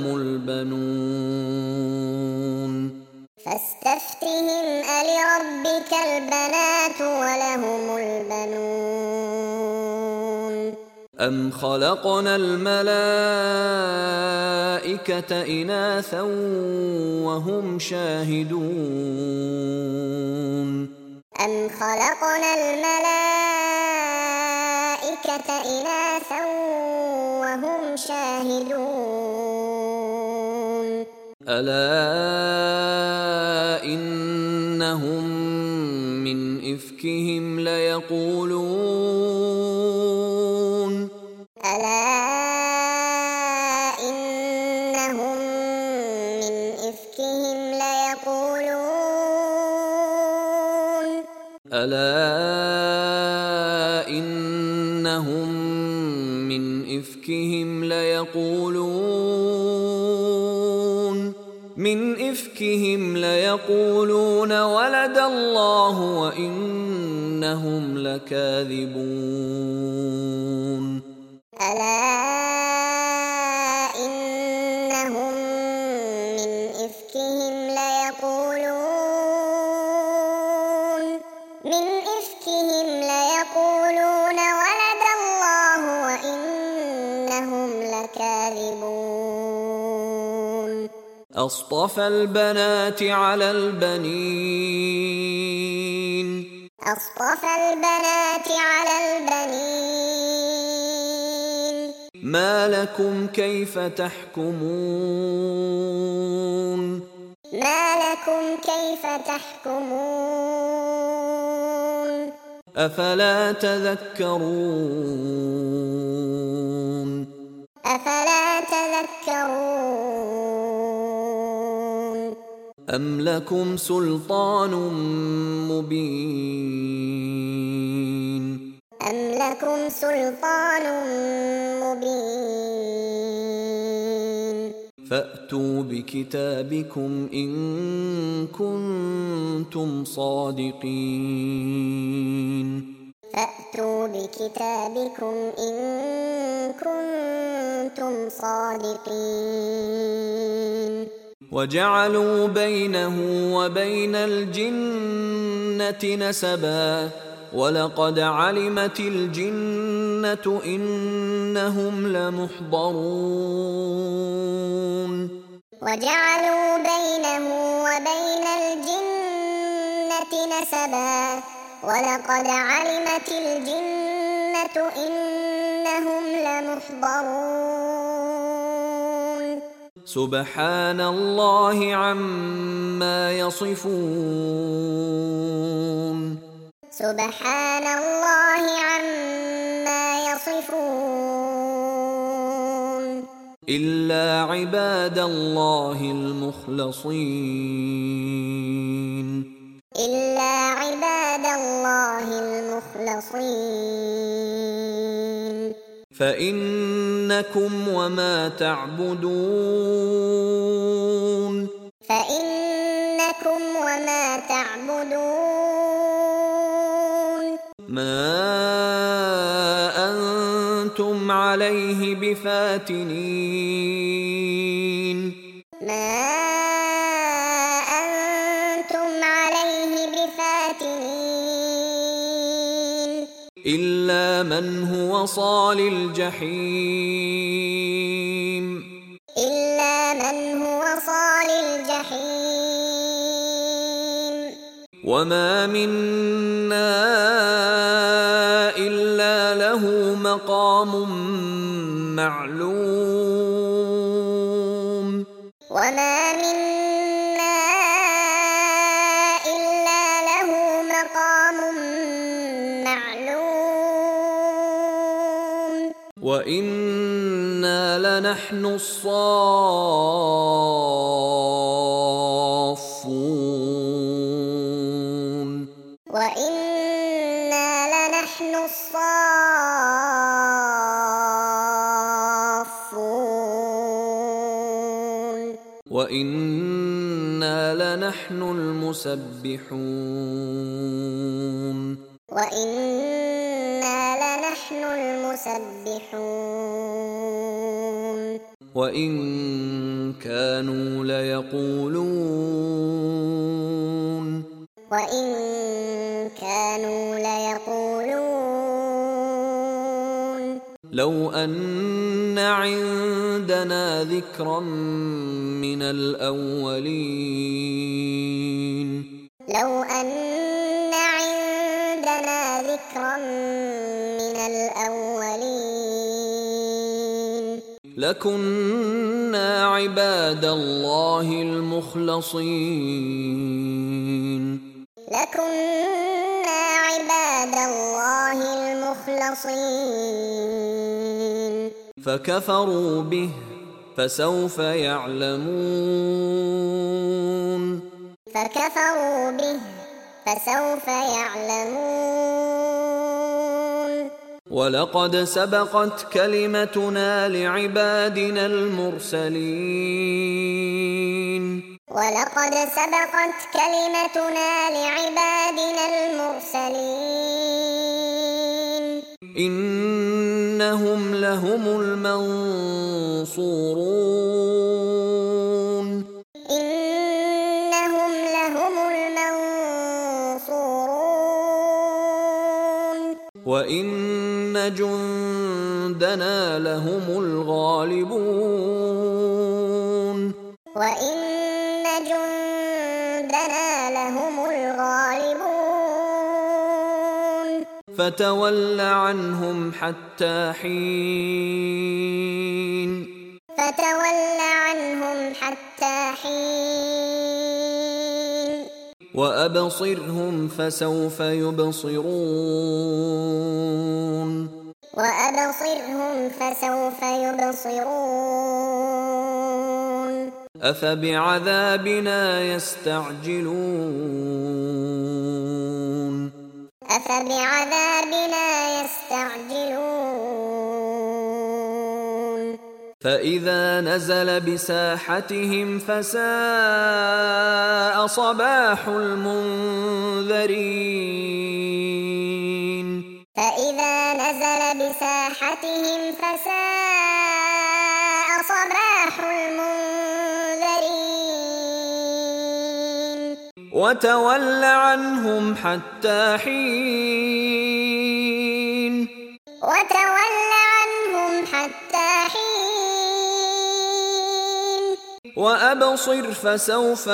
البنون فاستفتهم ألربك البنات ولهم البنون أم خلقنا الملائكة إناثا وهم شاهدون أم خلقنا الملائكة إناثا وهم شاهدون ألا إنهم من إفكهم ليقولون ألا إنهم من إفكهم ليقولون ألا إنهم من إفكهم ليقولون ولد الله وإنهم لكاذبون ألا إنهم من إفكهم ليقولون ولد الله وإنهم لكاذبون أصطفى البنات على البنين ما لكم كيف تحكمون أفلا تذكرون أم لكم سلطان مبين فأتوا بكتابكم إن كنتم صادقين وجعلوا بينه وبين الجنة نسبا ولقد علمت الجنة إنهم لمحضرون وجعلوا بينه وبين الجنة نسبا ولقد علمت الجنة إنهم لمحضرون سبحان الله عما يصفون إلا عباد الله المخلصين فإنكم وما تعبدون ما أنتم عليه بفاتنين إلا من هو صال الجحيم وما منا إلا له مقام معلوم وإنا لنحن الصافون وإنا لنحن المسبحون وإن كانوا ليقولون لو أن عندنا ذكرا من الأولين ذكرا من الأولين لكنا عباد الله المخلصين لكنا عباد الله المخلصين فكفروا به فسوف يعلمون فكفروا به فسوف يعلمون ولقد سبقت كلمتنا لعبادنا المرسلين ولقد سبقت كلمتنا لعبادنا المرسلين إنهم لهم المنصورون إنهم لهم المنصورون وإن جندنا لهم الغالبون وإن جندنا لهم الغالبون فتول عنهم حتى حين فتول عنهم حتى حين وأبصرهم فسوف يبصرون وأبصرهم فسوف يبصرون أفبعذابنا يستعجلون أفبعذابنا يستعجلون فإذا نزل بساحتهم فساء صباح المنذرين فإذا نزل بساحتهم فساء صباح المنذرين وتول عنهم حتى حين وتول عنهم حتى حين وأبصر فسوف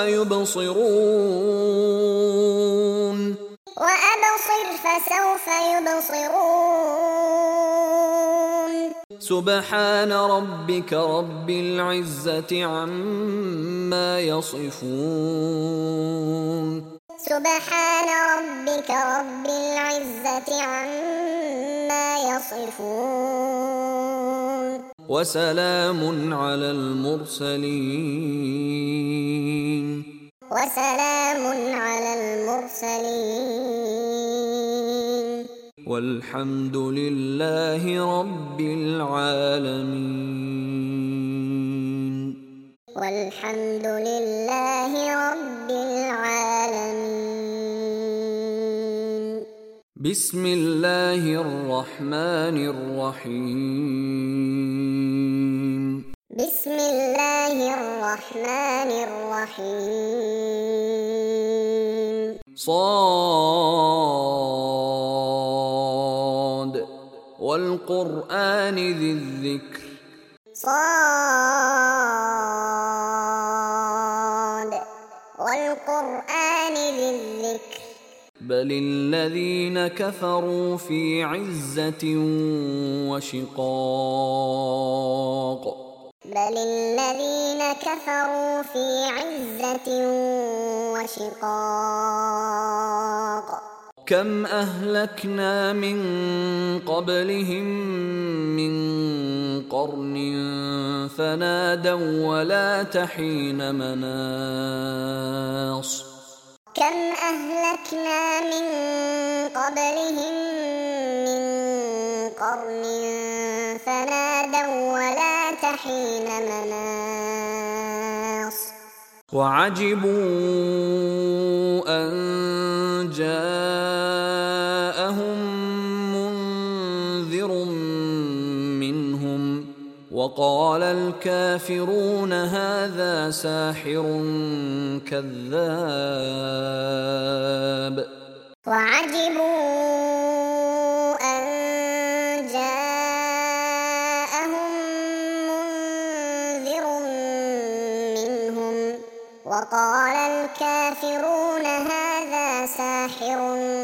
يبصرون وأبصر فسوف يبصرون سبحان ربك رب العزة عما يصفون سبحان ربك رب العزة عما يصفون وسلام على المرسلين وسلام على المرسلين والحمد لله رب العالمين والحمد لله رب العالمين بسم الله الرحمن الرحيم بسم الله الرحمن الرحيم صاد والقرآن ذي الذكر صاد والقرآن ذي الذكر بل الذين كفروا في عزة وشقاق بل الذين كفروا في عزة وشقاق كم أهلكنا من قبلهم من قرن فنادوا ولا تحين مناص كم أهلكنا من قبلهم من قرن فنادوا ولا تحين مناص وعجبوا أن جاءهم منذر منهم وقال الكافرون هذا ساحر كذاب وعجبوا أن جاءهم منذر منهم وقال الكافرون هذا لساحر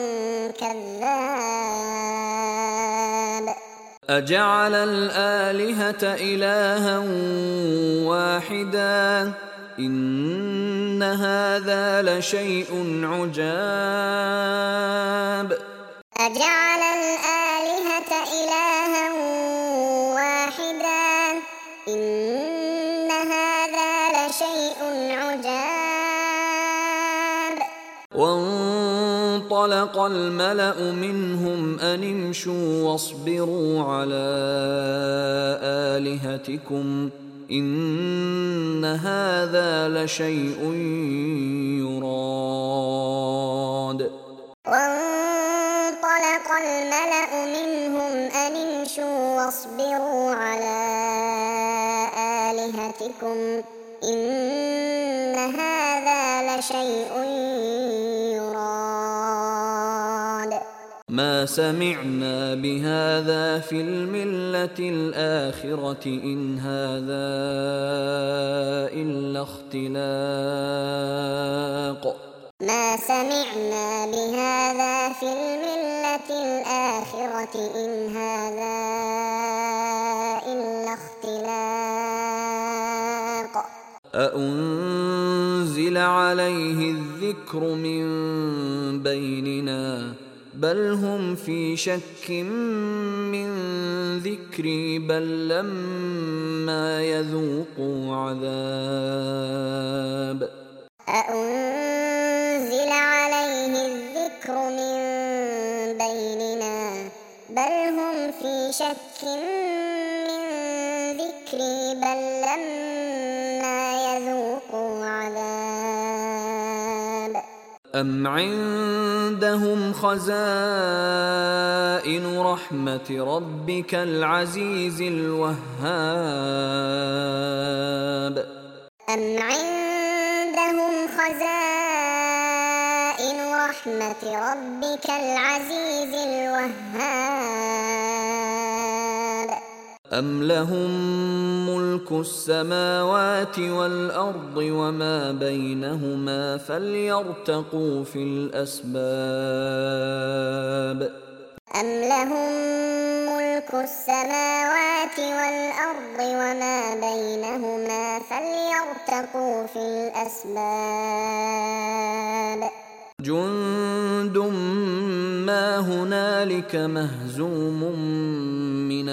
كذاب أجعل الآلهة إلها واحدا إن هذا لشيء عجاب أجعل الآلهة إلها واحدا إن هذا لشيء عجاب وانطلق الملأ منهم أن امشوا واصبروا على آلهتكم إن هذا لشيء يراد وانطلق الملأ منهم أن امشوا واصبروا على آلهتكم إن هذا لشيء يراد ما سمعنا بهذا في الملة الآخرة إن هذا إلا اختلاق ما سمعنا بهذا في الملة الآخرة إن هذا إلا اختلاق أأنزل عليه الذكر من بيننا بل هم في شك من ذكري بل لما يذوقوا عذاب أأنزل عليه الذكر من بيننا بل هم في شك من ذكري بل لما يذوقوا عذاب أم عندهم خزائن رحمة ربك العزيز الوهاب أم عندهم خزائن رحمة ربك العزيز الوهاب أم لهم ملك السماوات والأرض وما بينهما فليرتقوا في الأسباب أم لهم ملك السماوات والأرض وما بينهما فليرتقوا في الأسباب جند ما هنالك مهزوم من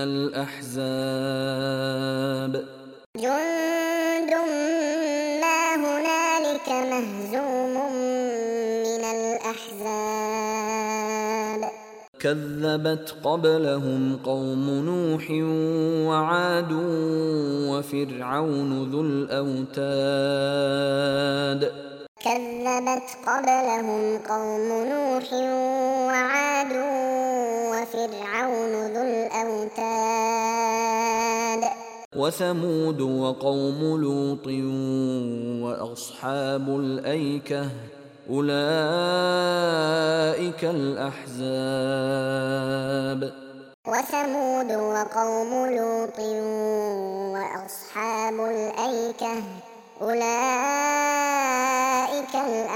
الأحزاب جند ما هنالك مهزوم من الأحزاب كذبت قبلهم قوم نوح وعاد وفرعون ذو الأوتاد كذبت قبلهم قوم نوح وعاد وفرعون ذو الأوتاد وثمود وقوم لوط وأصحاب الأيكة أولئك الأحزاب وثمود وقوم لوط وأصحاب الأيكة أولئك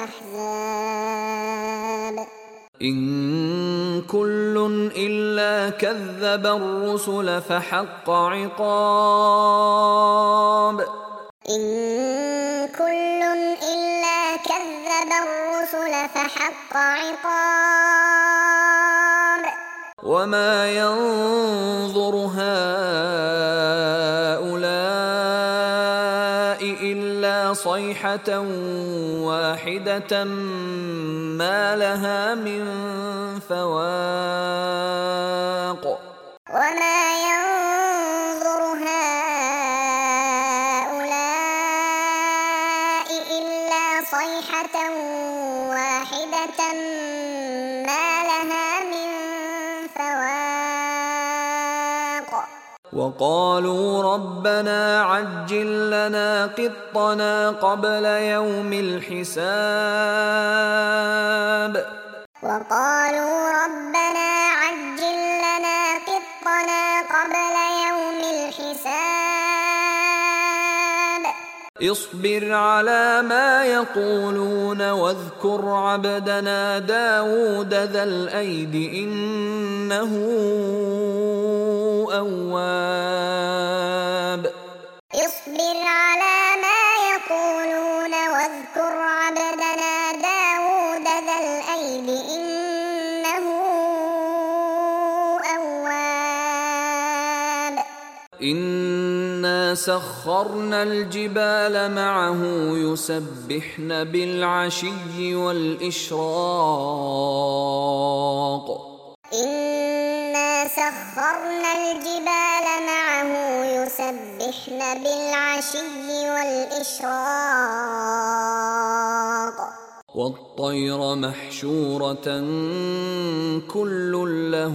الأحزاب إن كل إلا كذب الرسل فحق عقاب إن كل إلا كذب الرسل فحق عقاب وما ينظر هؤلاء إلا صيحة واحدة ما لها من فواق وما ينظر هؤلاء إلا صيحة واحدة ما لها من فواق وقالوا ربنا عجل لنا قطنا قبل يوم الحساب وقالوا ربنا عجل لنا قطنا قبل يوم الحساب اصبر على ما يقولون واذكر عبدنا داود ذا الأيد إنه أواب. اصبر على ما يقولون واذكر عبدنا داود ذا الأيد إنه أواب. إنا سخرنا الجبال معه يسبحن بالعشي والإشراق. إنا سخرنا الجبال معه يسبحن بالعشي والإشراق. والطير محشورة كل له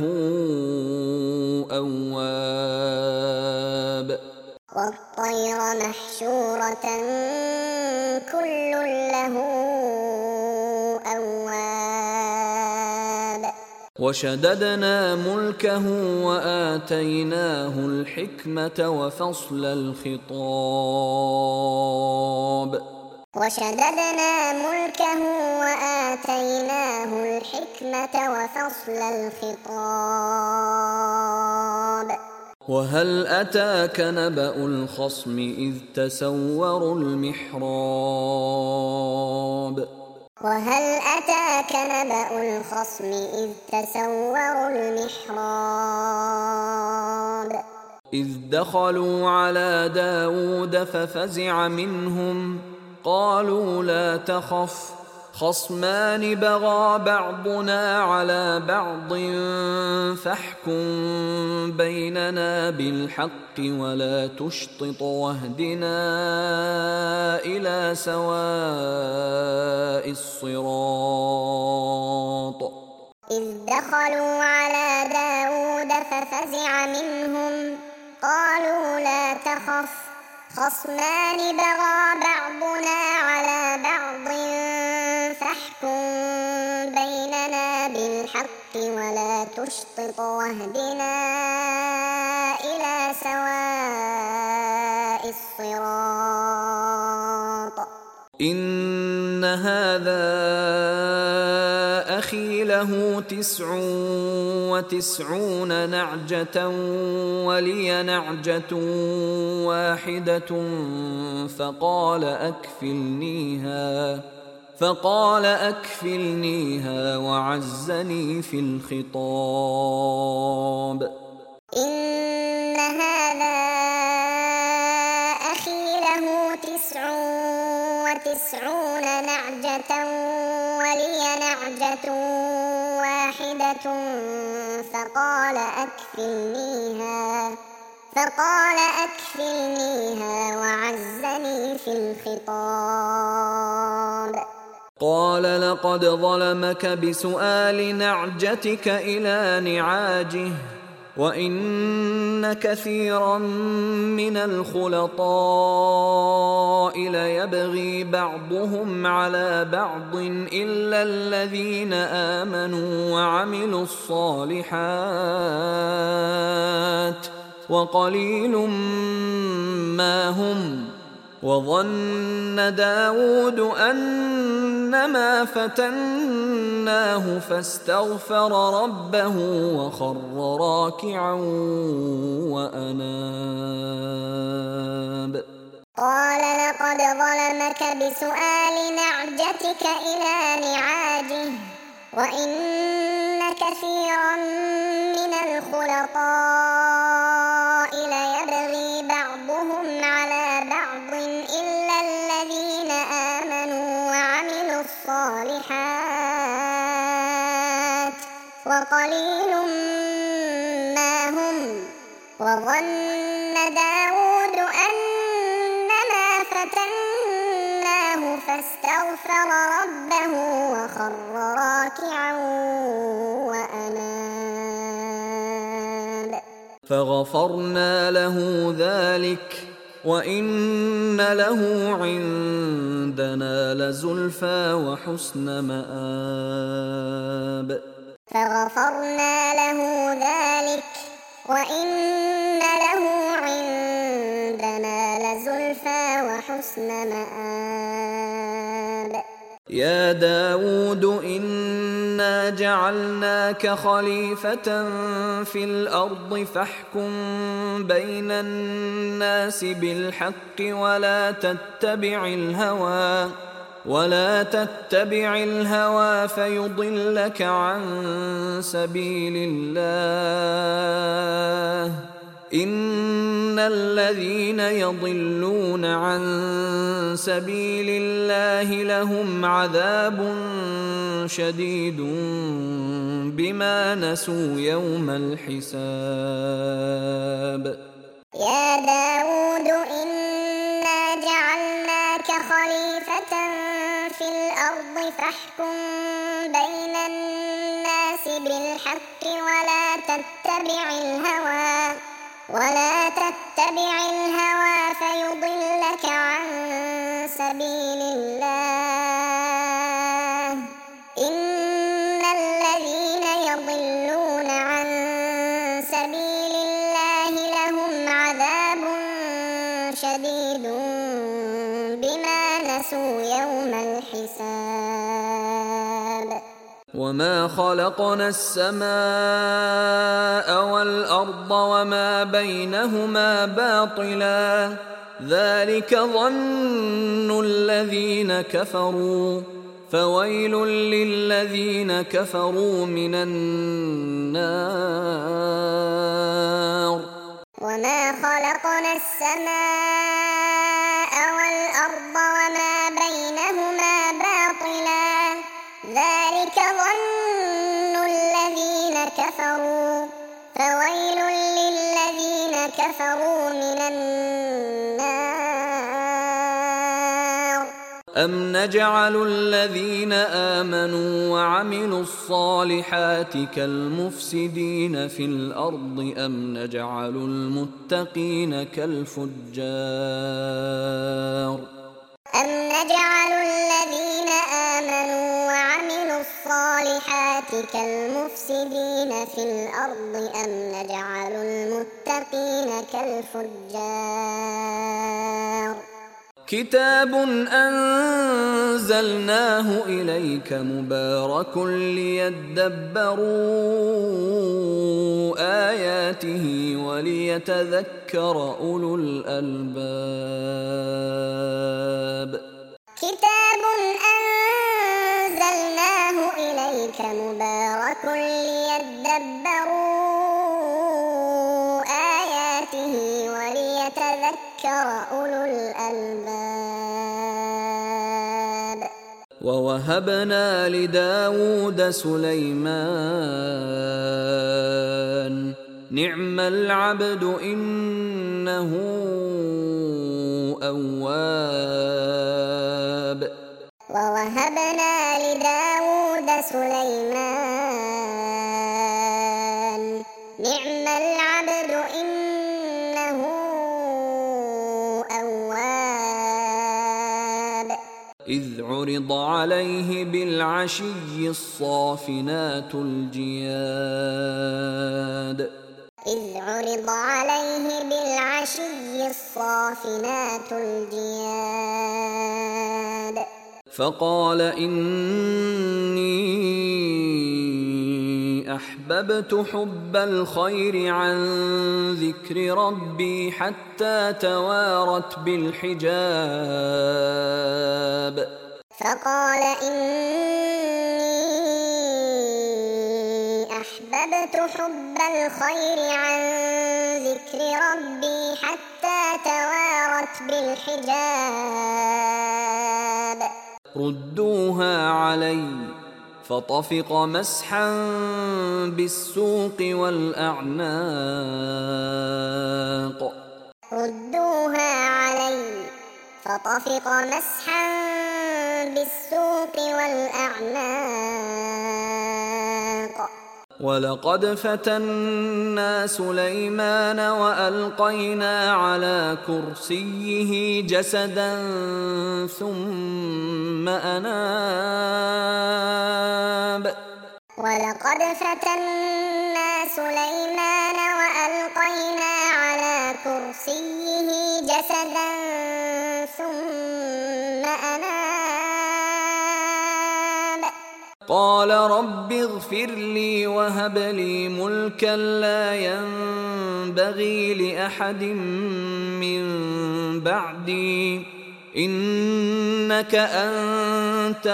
أواب. والطير محشورة كل له أواب. وشددنا ملكه وآتيناه الحكمة وفصل الخطاب. وشددنا ملكه وآتيناه الحكمة وفصل الخطاب. وهل أتاك نبأ الخصم إذ تسوروا المحراب. وهل أتاك نبأ الخصم إذ تسوروا المحراب. إذ دخلوا على داود ففزع منهم قالوا لا تخف خصمان بغى بعضنا على بعض فاحكم بيننا بالحق ولا تشطط واهدنا إلى سواء الصراط. إذ دخلوا على داود ففزع منهم قالوا لا تخف خصمان بغى بعضنا على بعض فاحكم بيننا بالحق ولا تشطط واهدنا إلى سواء الصراط. إن هذا أخي له 99 نعجة ولي نعجة واحدة فقال أكفلنيها وعزني في الخطاب. إن هذا أخي له 99 نعجة ولي نعجة واحدة فقال أكفلنيها وعزني في الخطاب. قال لقد ظلمك بسؤال نعجتك إلى نعاجه وإن كثيرا من الخلطاء ليبغي بعضهم على بعض إلا الذين آمنوا وعملوا الصالحات وقليل ما هم. وظن داود أنما فتناه فاستغفر ربه وخر راكعا وأناب. قال لقد ظلمك بسؤال نعجتك إلى نعاجه وإن كثيرا من الخلطاء ليبغي بعضهم على بعض إلا الذين آمنوا وعملوا الصالحات وقليل ما هم. وظن داود أنما فتناه فاستغفر ربه وخر راكعا وأناب. فغفرنا له ذلك وإن له عندنا لزلفى وحسن مآب. فغفرنا له ذلك وإن له عندنا لزلفى زُلْفَىٰ وَحُسْنَ مَآبٍ يا داود إنا جعلناك خليفة في الأرض فاحكم بين الناس بالحق ولا تتبع الهوى فيضلك عن سبيل الله إن الذين يضلون عن سبيل الله لهم عذاب شديد بما نسوا يوم الحساب يا داود إنا جعلناك خليفة في الأرض فاحكم بين الناس بالحق ولا تتبع الهوى فيضلك عن سبيل الله إن الذين يضلون عن سبيل الله لهم عذاب شديد بما نسوا يوم الحساب وما خلقنا السماء والأرض وما بينهما باطلا ذلك ظن الذين كفروا فويل للذين كفروا من النار وما خلقنا السماء والأرض وما بينهما باطلا ذلك ظن الذين كفروا فويل للذين كفروا من النار أم نجعل الذين آمنوا وعملوا الصالحات كالمفسدين في الأرض أم نجعل المتقين كالفجار أم نجعل الذين آمنوا وعملوا الصالحات كالمفسدين في الأرض أم نجعل المتقين كالفجار كتاب أنزلناه إليك مبارك ليدبروا آياته وليتذكر أولو الألباب كتاب أنزلناه إليك مبارك ليدبروا آياته وليتذكر أولو الألباب ووهبنا لداود سليمان نعم العبد إنه أواب ووهبنا لداود سليمان نعم العبد إنه أواب إذ عرض عليه بالعشي الصافنات الجياد إذ عرض عليه بالعشي الصافنات الجياد فقال إني أحببت حب الخير عن ذكر ربي حتى توارت بالحجاب فقال إني أحببت حب الخير عن ذكر ربي حتى توارت بالحجاب ردوها علي فطفق مسحا بالسوق والأعناق ردوها علي فطفق مسحا بالسوق والأعناق ولقد فتنا سليمان وألقينا على كرسيه جسدا ثم أناب ولقد فتنا سليمان وألقينا على كرسيه جسدا قال رب اغفر لي وهب لي ملكا لا ينبغي لأحد من بعدي إنك أنت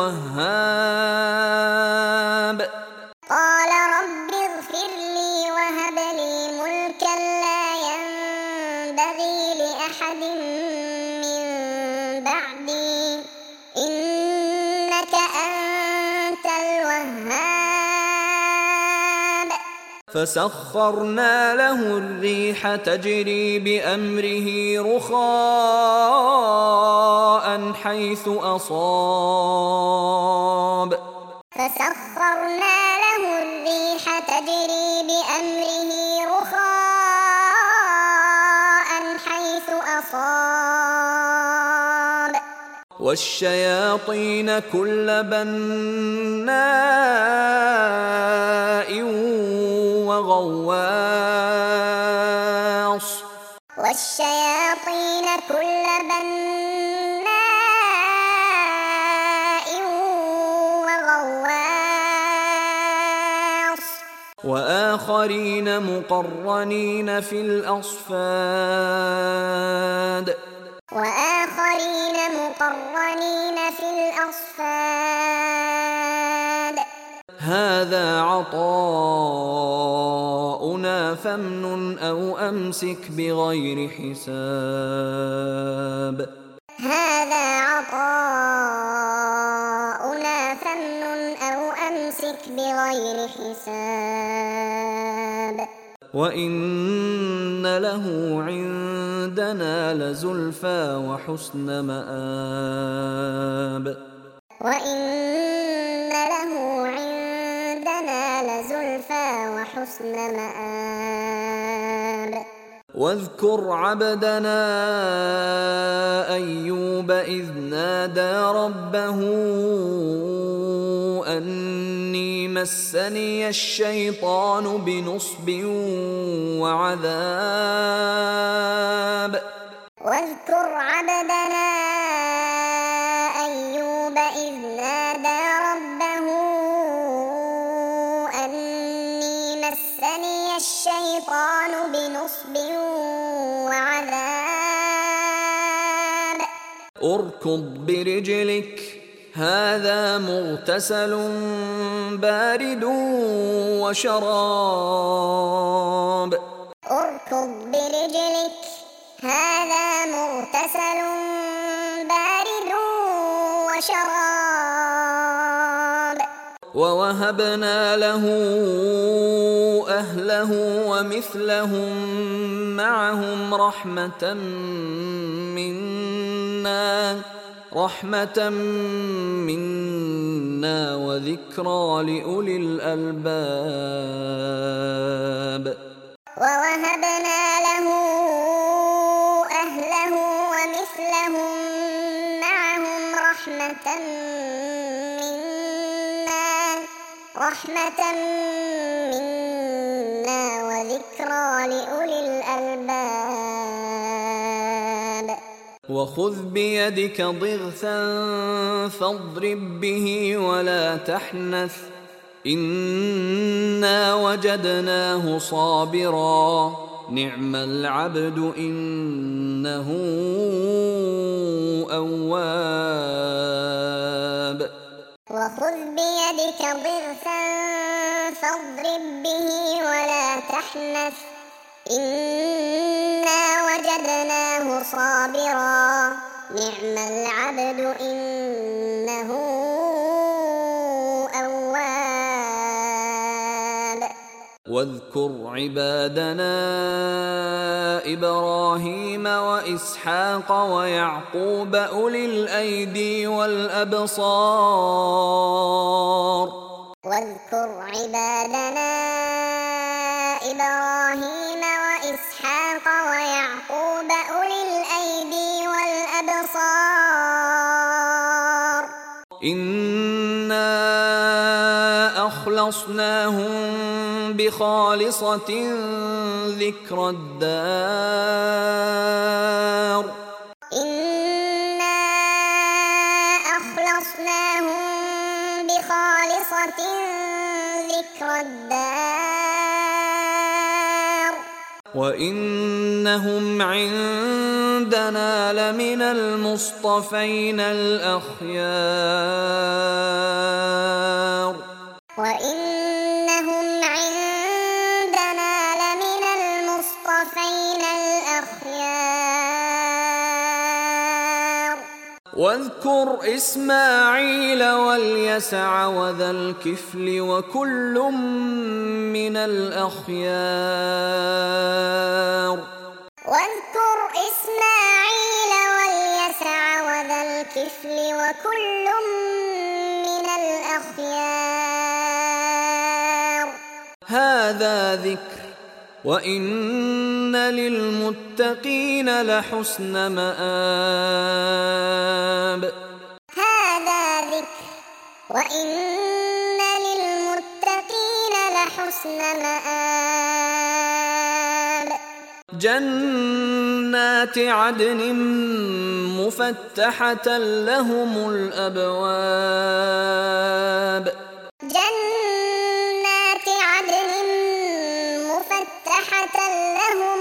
الوهاب. قال رب اغفر لي وهب لي ملكا لا ينبغي لأحد من بعدي إنك أنت الوهاب. فسخرنا له الريح تجري بأمره رخاء حيث أصاب. فسخرنا له الريح تجري بأمره رخاء حيث أصاب. والشياطين كل بناء وغواص. والشياطين كل بناء وغواص. وآخرين مقرنين في الأصفاد. وآخرين مقرنين في الأصفاد. هذا عطاؤنا فامنن أو أمسك بغير حساب. هذا عطاؤنا فامنن أو أمسك بغير حساب. وإن له عندنا لزلفى وحسن مآب. وإن له عندنا لزلفى وحسن مآب. واذكر عبدنا أيوب إذ نادى ربه أني مسني الشيطان بنصب وعذاب. واذكر عبدنا أيوب إذ نادى ربه أني مسني الشيطان بنصب وعذاب. اركض برجلك هذا مغتسل بارد وشراب. اركض برجلك هذا مغتسل بارد وشراب. ووهبنا له أهله ومثلهم معهم رحمة منا وذكرى لأولي الألباب. ووهبنا له أهله ومثلهم معهم رحمة منا وذكرى لأولي الألباب. وخذ بيدك ضغثا فاضرب به ولا تحنث إنا وجدناه صابرا نعم العبد إنه أواب. وخذ بيدك ضغثا فاضرب به ولا تحنث إنا وجدناه صابرا نعم العبد إنه أواب. واذكر عبادنا إبراهيم وإسحاق ويعقوب أولي الأيدي والأبصار. واذكر عبادنا إبراهيم وإسحاق ويعقوب أولي الأيدي والأبصار. إنا أخلصناهم بخالصة ذكر الدار. إنا أخلصناهم بخالصة كثيرة ذكر الدار وإنهم عندنا لمن المصطفين الأخيار وإنهم عندنا لمن المصطفين الأخيار واذكر إسماعيل واليسع وذا الكفل وكل من الأخيار واذكر إسماعيل واليسع وذا الكفل وكل من الأخيار هذا ذكر وإن للمتقين لحسن مآب هذا ذكر وإن للمتقين لحسن مآب جنات عدن مفتحة لهم الأبواب جنات عدن مفتحة لهم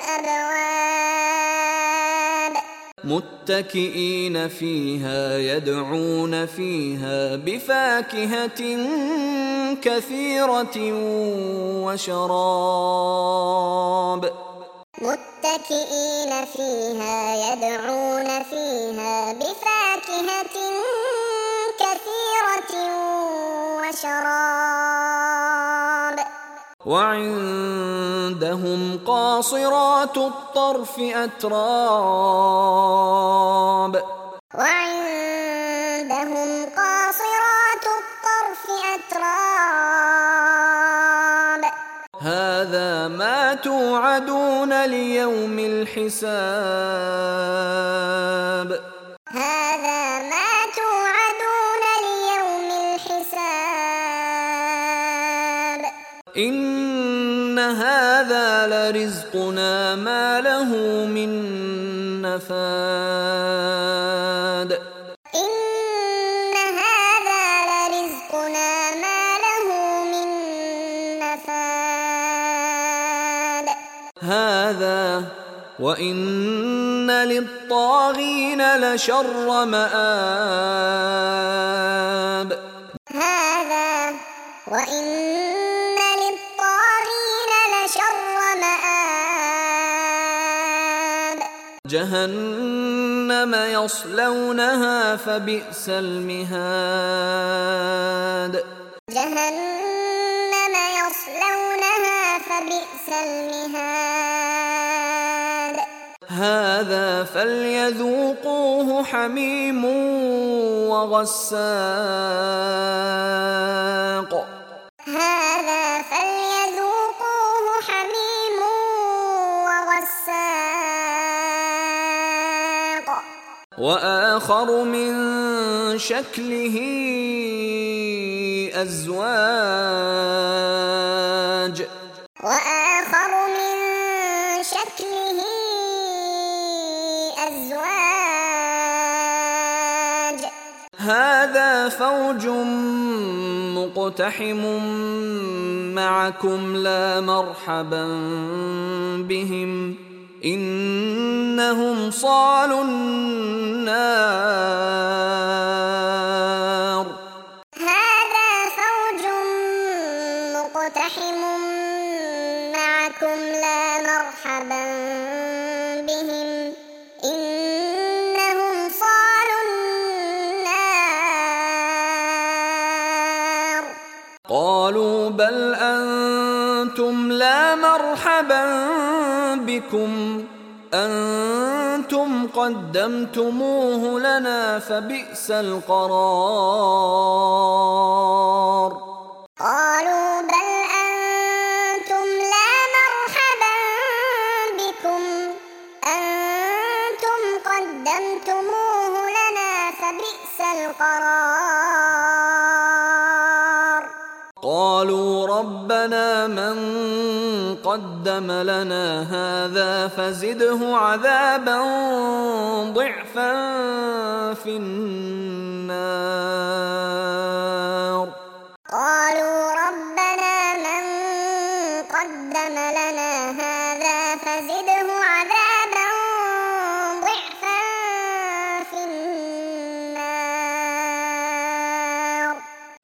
الأبواب متكئين فيها يدعون فيها بفاكهة كثيرة وشراب متكئين فيها يدعون فيها بفاكهة كثيرة وشراب وعندهم قاصرات الطرف أتراب وعندهم قاصرات الطرف أتراب هذا ما توعدون ليوم الحساب هذا ما توعدون ليوم الحساب إن هذا لرزقنا ما له من نفاد إن هذا لرزقنا ما له من نفاد هذا وإن للطاغين لشر مآب هذا وإن للطاغين لشر مآب جهنم يصلونها فبئس المهاد جهنم يصلونها فبئس المهاد هذا فليذوقوه حميم وغساق هذا فليذوقوه حميم وغساق وآخر من شكله أزواج وآخر من شكله أزواج هذا فوج مقتحم معكم لا مرحبا بهم إنهم صالوا النار هذا فوج مقتحم معكم لا مرحبا بهم إنهم صالوا النار قالوا بل أنتم لا مرحبا بكم أنتم قدمتموه لنا فبئس القرار قالوا بل أنتم لا مرحبا بكم أنتم قدمتموه لنا فبئس القرار قالوا ربنا من قدم لنا هذا فزده عذابا ضعفا في النار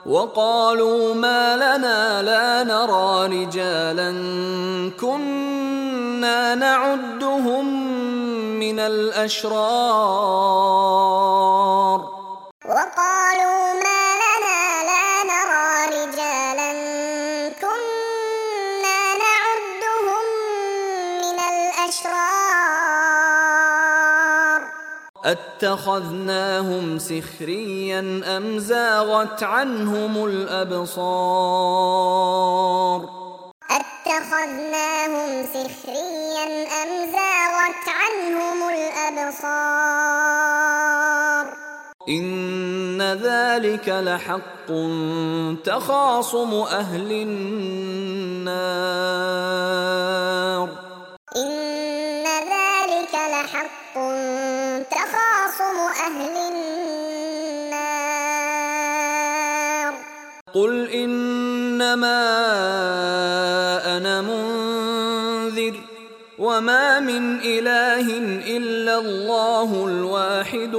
وقالوا ما لنا لا نرى رجالا كنا نعدهم من الأشرار وقالوا ما لنا لا نرى رجالا كنا نعدهم من الأشرار أتخذناهم سخريا أم زاغت عنهم الأبصار أتخذناهم سخريا أم زاغت عنهم الأبصار إن ذلك لحق تخاصم أهل النار إن ذلك لحق تخاصم أهل النار قل إنما أنا منذر وما من إله إلا الله الواحد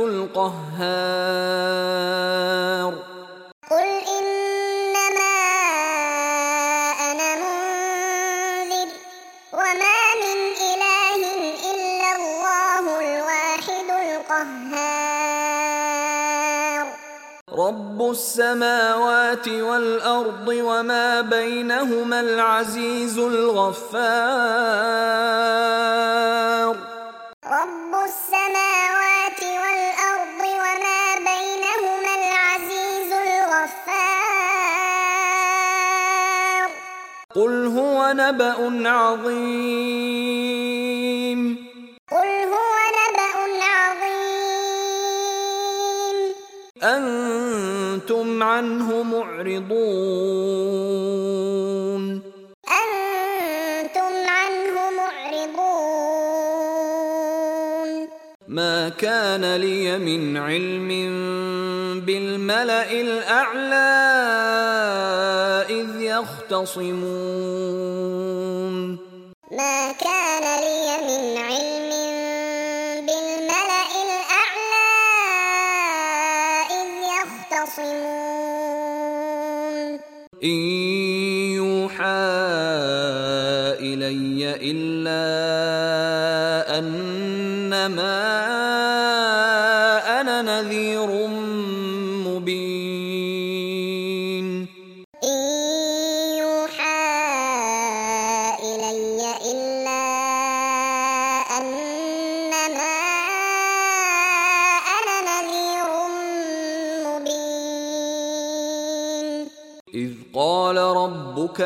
القهار قل إنما أنا منذر وما من إله إلا الله الواحد القهار رب السماوات والأرض وما بينهما العزيز الغفار رب السماوات والأرض وما بينهما العزيز الغفار قل هو نبأ عظيم قل هو نبأ عظيم أنتم عنه معرضون أنتم عنه معرضون ما كان لي من علم بالملأ الأعلى إذ يختصمون ما كان لي من علم بالملأ الأعلى إذ يختصمون إن يوحى إلي إلا أنما أنا نذير مبين إن يوحى إلي إلا أنما أنا نذير مبين إذ قال ربك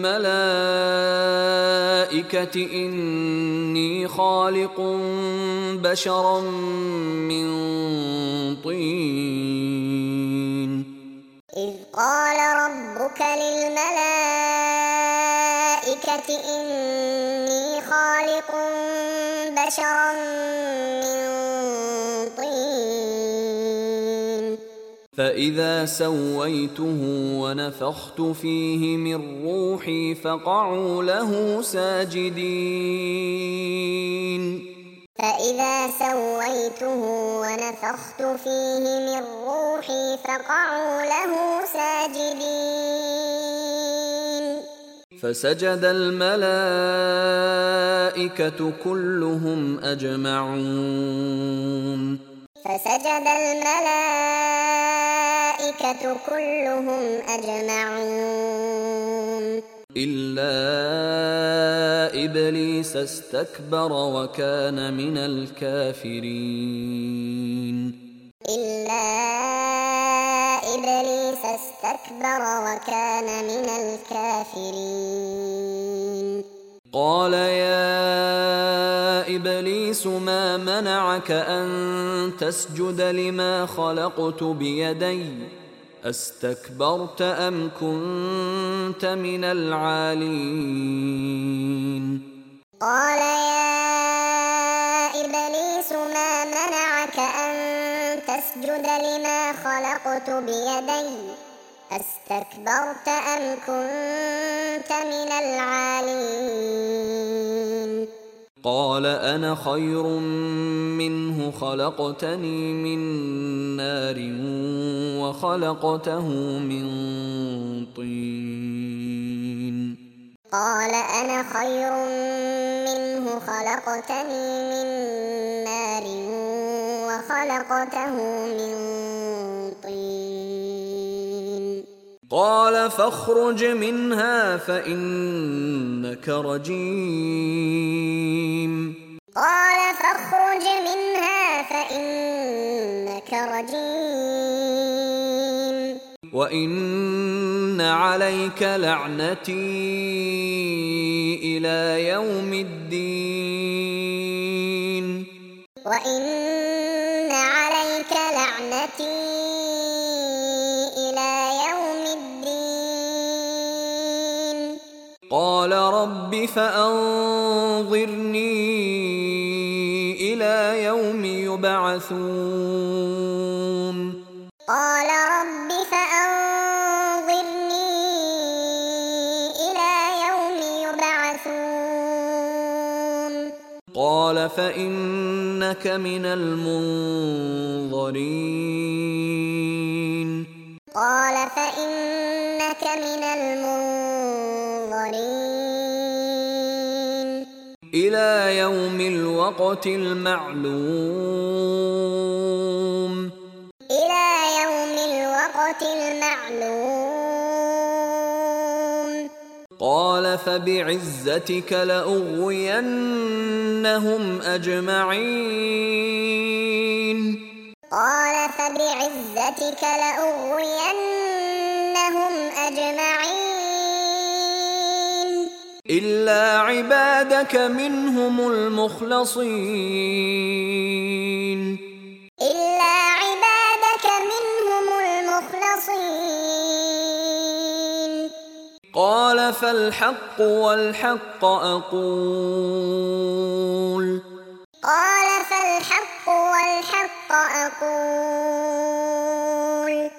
للملائكة إني خالق بشرا من طين إذ قال ربك للملائكة إني خالق بشرا من طين فإذا سويته ونفخت فيه من روحي فقعوا له ساجدين فإذا سويته ونفخت فيه من روحي فقعوا له ساجدين فسجد الملائكة كلهم أجمعون فسجد الملائكة كلهم أجمعون إلا إبليس استكبر وكان من الكافرين إلا إبليس استكبر وكان من الكافرين قال يا إبليس ما منعك أن تسجد لما خلقت بيدي أستكبرت أم كنت من العالين قال يا إبليس ما منعك أن تسجد لما خلقت بيدي أستكبرت أم كنت من العالين قال أنا خير منه خلقتني من نار وخلقته من طين قال أنا خير منه خلقتني من نار وخلقته من طين قال فاخرج منها فإنك رجيم قال فاخرج منها فإنك رجيم وإن عليك لعنتي إلى يوم الدين وإن عليك لعنتي إلى يوم الدين قال رب فأنظرني إلى يوم يبعثون قال رب فأنظرني إلى يوم يبعثون قال فإنك من المنظرين قال فإنك من المنظرين إلى يوم الوقت المعلوم إلى يوم الوقت المعلوم قال فبعزتك لأغوينهم أجمعين قال فبعزتك لأغوينهم أجمعين إلا عبادك منهم المخلصين إلا عبادك منهم المخلصين قال فالحق والحق أقول قال فالحق والحق أقول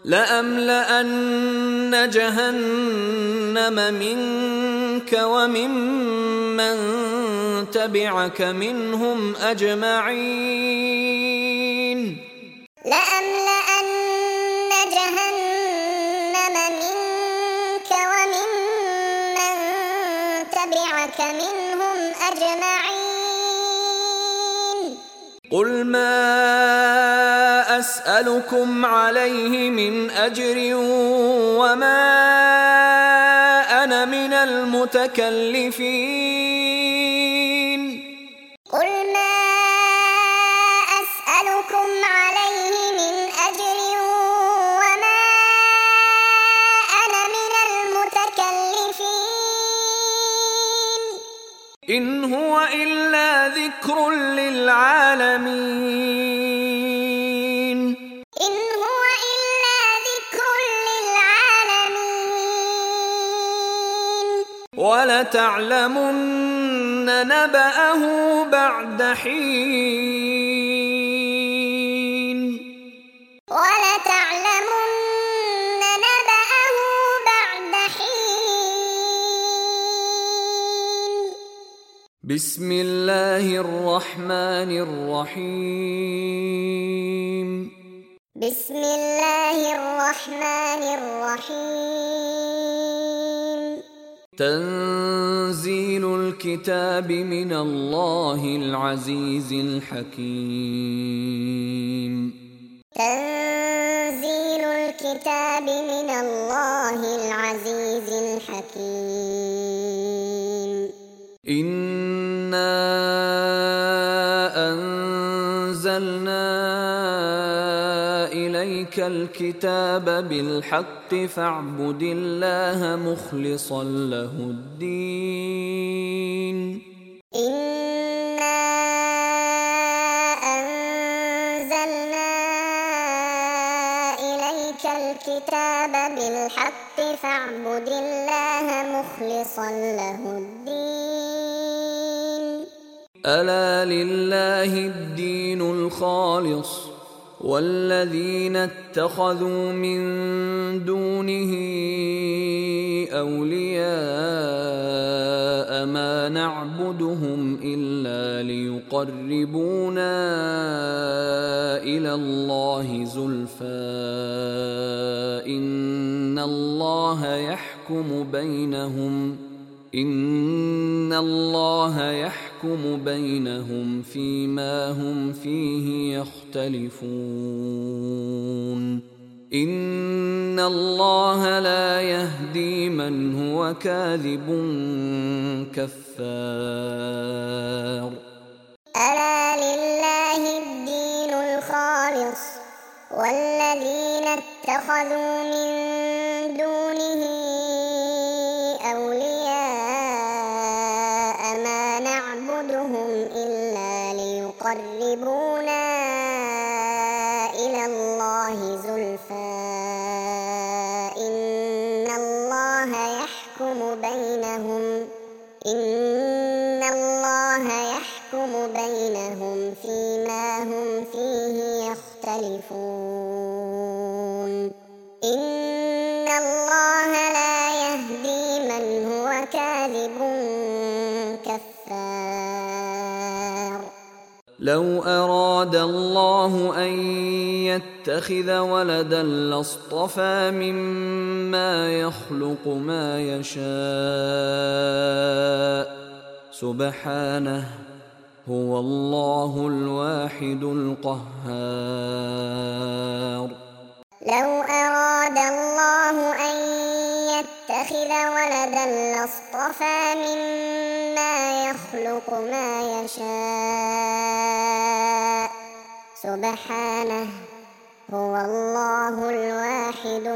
لأملأن جهنم منك وممن تبعك منهم أجمعين لأملأن جهنم منك وممن تبعك منهم أجمعين قل ما أسألكم عليه من أجر وما أنا من المتكلفين قل ما أسألكم عليه من أجر وما أنا من المتكلفين إن هو إلا ذكر للعالمين إن هو إلا ذكر للعالمين ولتعلمن نبأه بعد حين ولتعلمن نبأه بعد حين بسم الله الرحمن الرحيم بسم الله الرحمن الرحيم تنزيل الكتاب من الله العزيز الحكيم تنزيل الكتاب من الله العزيز الحكيم إنا أنزلنا إليك الكتاب بالحق فاعبد الله مخلصا له الدين إنا أنزلنا إليك الكتاب بالحق فاعبد الله مخلصا له الدين ألا لله الدين الخالص والذين اتخذوا من دونه أولياء ما نعبدهم إلا ليقربونا إلى الله زلفى إن الله يحكم بينهم فيما هم فيه يختلفون إن الله لا يهدي من هو كاذب كفار. ألا لله الدين الخالص والذين اتخذوا من دونه أولياء ما نعبدهم إلا ليقربونا إلى الله زلفى إن الله يحكم بينهم فيما هم فيه يختلفون إن الله لا يهدي من هو كاذب كفار. لو أراد الله أن يتخذ ولدا لاصطفى مما يخلق ما يشاء سبحانه هو الله الواحد القهار. لو أراد الله أن يتخذ ولدا لاصطفى مما يخلق ما يشاء سبحانه هو الله الواحد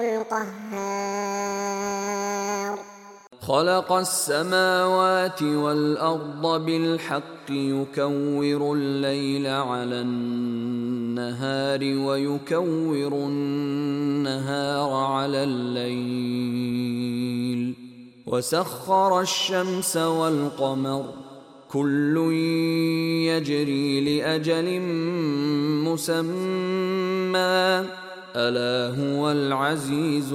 القهار. خلق السماوات والأرض بالحق يكور الليل على النهار ويكور النهار على الليل وسخر الشمس والقمر كل يجري لأجل مسمى ألا هو العزيز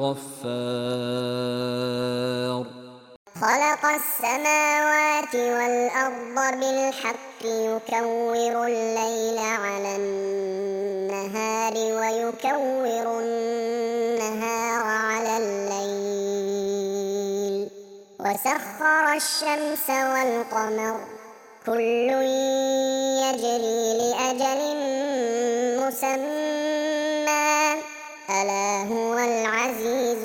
الغفار. خلق السماوات والأرض بالحق يكور الليل على النهار ويكور النهار على الليل وسخر الشمس والقمر كل يجري لأجل مسمى ألا هو العزيز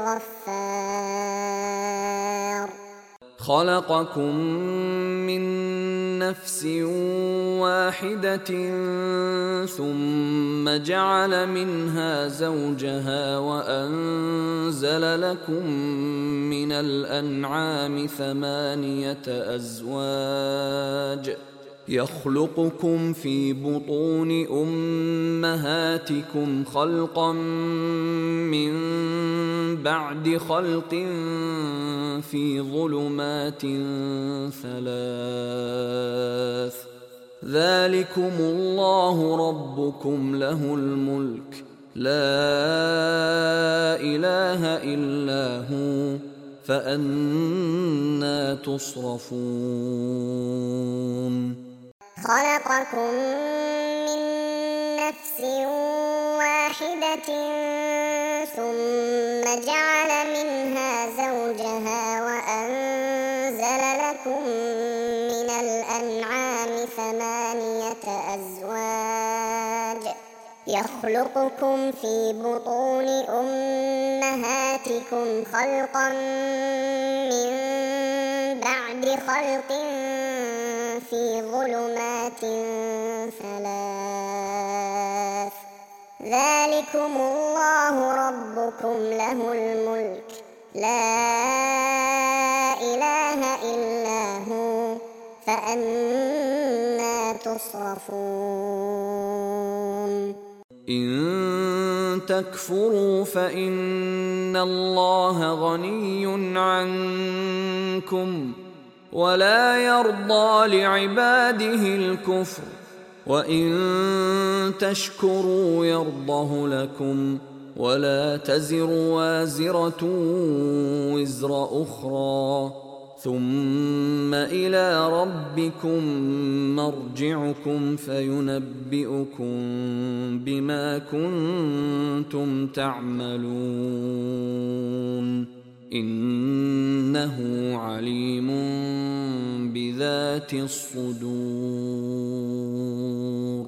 الغفار. خلقكم من نفس واحدة ثم جعل منها زوجها وأنزل لكم من الأنعام 8 أزواج يخلقكم في بطون أمهاتكم خلقا من بعد خلق في ظلمات 3 ذلكم الله ربكم له الملك لا إله إلا هو فأنى تصرفون. خلقكم من نفس واحدة ثم جعل منها زوجها وأنزل لكم من الأنعام 8 أزواج يخلقكم في بطون أمهاتكم خلقا من بعد خلق في ظلمات 3 ذلكم الله ربكم له الملك لا إله إلا هو فأنى تصرفون. إن تكفروا فإن الله غني عنكم ولا يرضى لعباده الكفر وإن تشكروا يرضه لكم ولا تزر وازرة وزر أخرى ثم إلى ربكم مرجعكم فينبئكم بما كنتم تعملون إنه عليم بذات الصدور.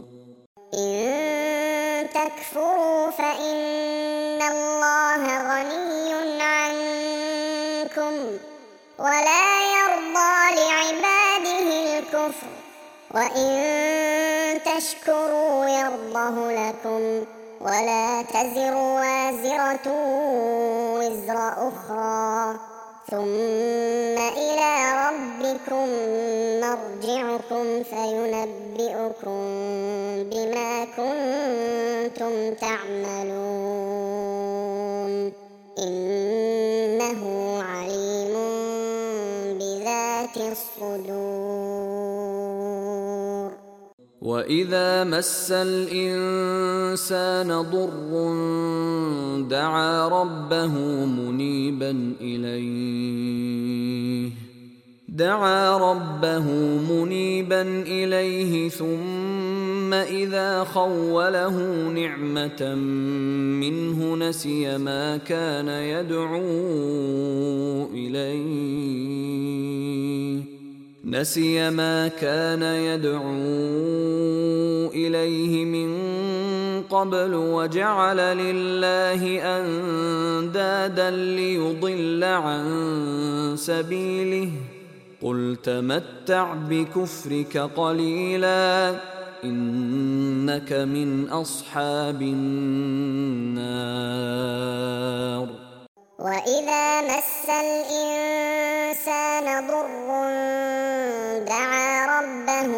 إن تكفروا فإن الله غني عنكم ولا يرضى لعباده الكفر وإن تشكروا يرضه لكم ولا تزر وازرة وزر أخرى ثم إلى ربكم مرجعكم فينبئكم بما كنتم تعملون إنه عليم بذات الصدور. وإذا مس الإنسان ضر دعا ربه منيبا إليه ثم إذا خوله نعمة منه نسي ما كان يدعو إليه من قبل وجعل لله أندادا ليضل عن سبيله قل تمتع بكفرك قليلا إنك من أصحاب النار. وإذا مس الإنسان ضر دعا ربه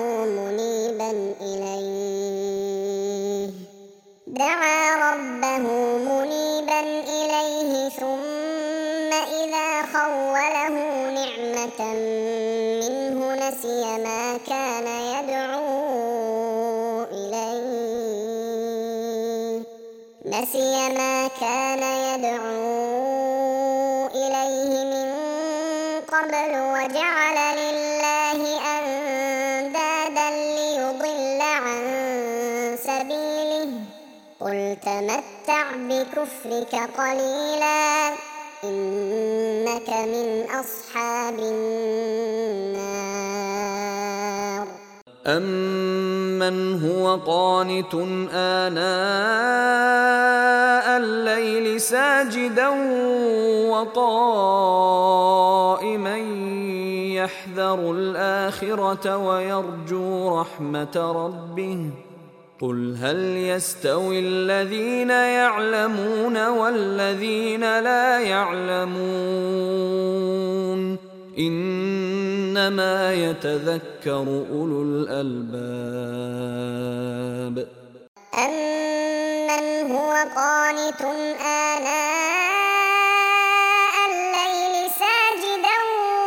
منيبا إليه ثم إذا خوله نعمة منه نسي ما كان يدعو إليه من قبل وجعل لله أندادا ليضل عن سبيله قل تمتع بكفرك قليلا إنك من أصحاب النار. أمن هو قانت آناء الليل ساجدا وقائما يحذر الآخرة ويرجو رحمة ربه قل هل يستوي الذين يعلمون والذين لا يعلمون إنما يتذكر أولو الألباب. أمن هو قانت آناء الليل ساجدا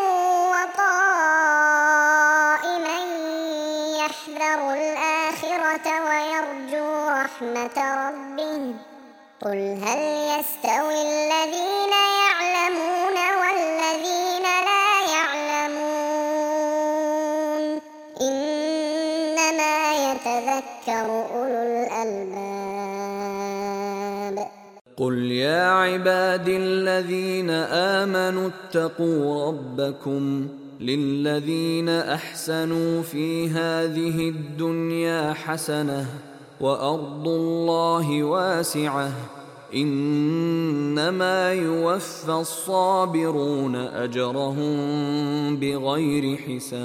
وقائما يحذر الآخرة ويرجو رحمة ربه قل هل يستوي الذين يعلمون والذين لا يعلمون إنما يتذكر أولو الألباب. قل يا عبادي الذين آمنوا اتقوا ربكم للذين أحسنوا في هذه الدنيا حسنة وأرض الله واسعة إنما يوفى الصابرون أجرهم بغير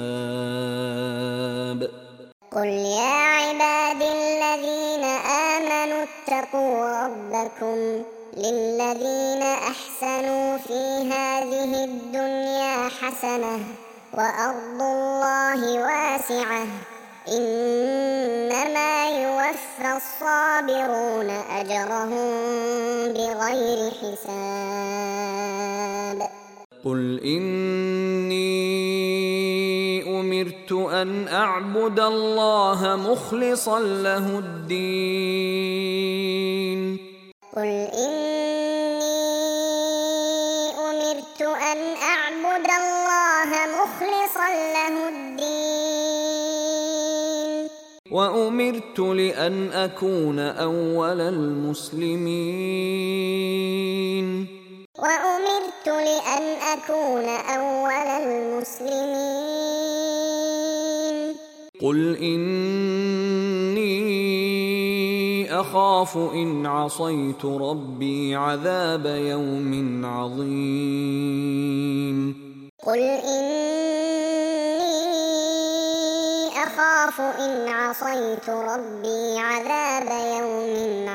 حساب. قل يا عبادي الذين آمنوا اتقوا ربكم للذين أحسنوا في هذه الدنيا حسنة وأرض الله واسعة إنما يوفى الصابرون أجرهم بغير حساب. قل إني أمرت أن أعبد الله مخلصا له الدين. قل إني أمرت أن أعبد الله مخلصا له الدين. وأمرت لأن أكون أول المسلمين. وأمرت لأن أكون أول المسلمين. قل إني أخاف إن عصيت ربي عذاب يوم عظيم. قل إني أخاف إن عصيت ربي عذاب يوم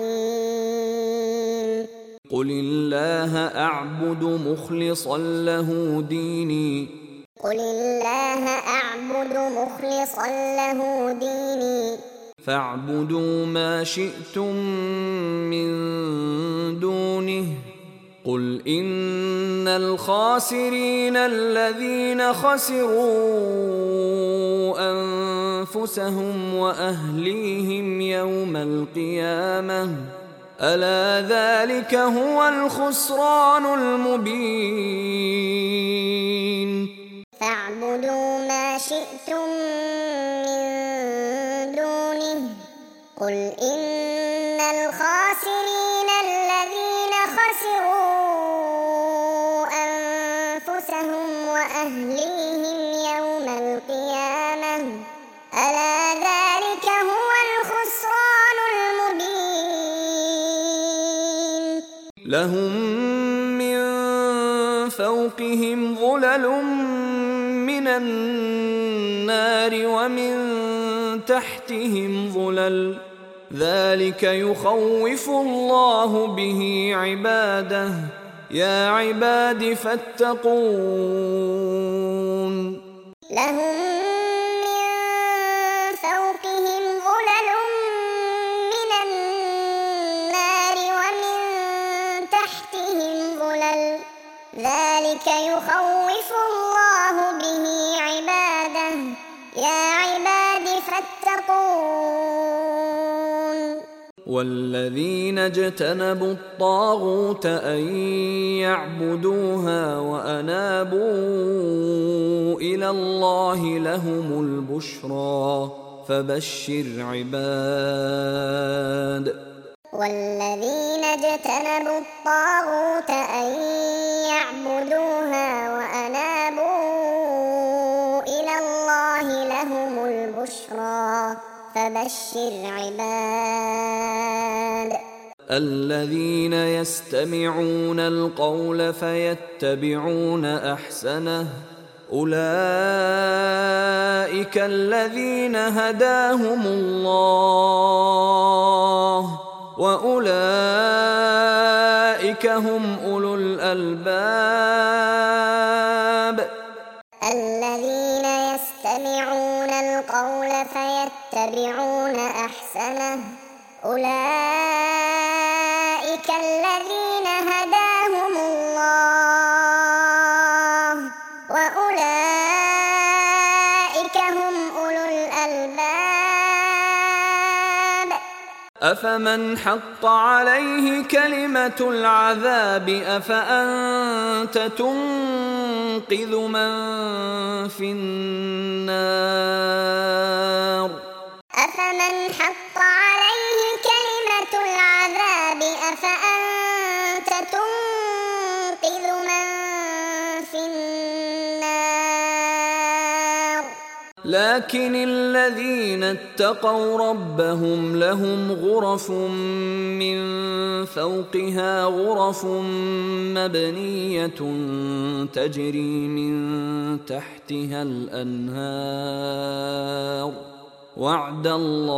عظيم. قل الله أعبد مخلصا له ديني. قل الله أعبد مخلصا له ديني. فاعبدوا ما شئتم من دونه. قل إن الخاسرين الذين خسروا أنفسهم وأهليهم يوم القيامة ألا ذلك هو الخسران المبين. فاعبدوا ما شئتم من دونه. قل إن الخاسرين الذين خسروا أنفسهم وأهليهم يوم القيامة ألا ذلك هو الخسران المبين. لهم من فوقهم ظلل من النار ومن تحتهم ظلل ذلك يخوف الله به عباده يا عباد فاتقون. لهم من فوقهم ظلل من النار ومن تحتهم ظلل ذلك يخوف الله به عباده يا عباد فاتقون. والذين اجتنبوا الطاغوت أن يعبدوها وأنابوا إلى الله لهم البشرى فبشر عباد. والذين اجتنبوا الطاغوت أن يعبدوها وأنابوا إلى الله لهم البشرى فبشر عباد. الذين يستمعون القول فيتبعون أحسنه أولئك الذين هداهم الله وأولئك هم أولو الألباب. الذين يستمعون القول فيتبعون أحسنه أولئك الذين هداهم الله وأولئك هم أولو الألباب. أفمن حق عليه كلمة العذاب أفأنت تنقذ من في النار. أفمن حق عليه كلمة العذاب أفأنت تنقذ من في النار. لكن الذين اتقوا ربهم لهم غرف من فوقها غرف مبنية تجري من تحتها الأنهار وعد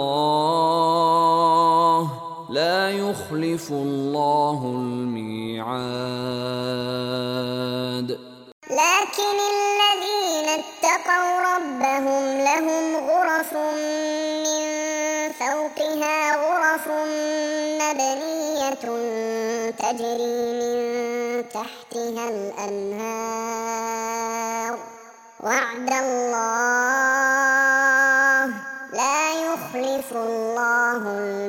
الله لا يخلف الله الميعاد. لكن الذين اتقوا ربهم لهم غرف من فوقها غرف مبنية تجري من تحتها الأنهار وعد الله لا يخلف الله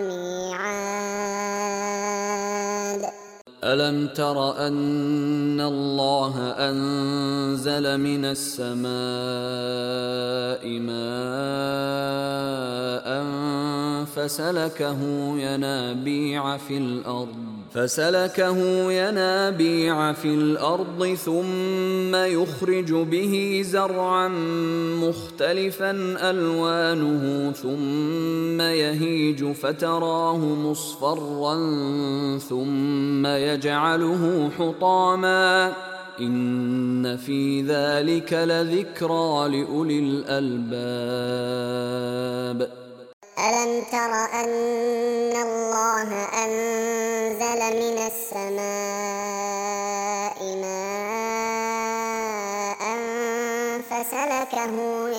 الميعاد. ألم تر أن الله أنزل من السماء ماء فسلكه ينابيع في الأرض ثم يخرج به زرعا مختلفا ألوانه ثم يهيج فتراه مصفرا ثم يجعله حطاما إن في ذلك لذكرى لأولي الألباب. ألم تر أن الله أنزل من السماء ماء فسلكه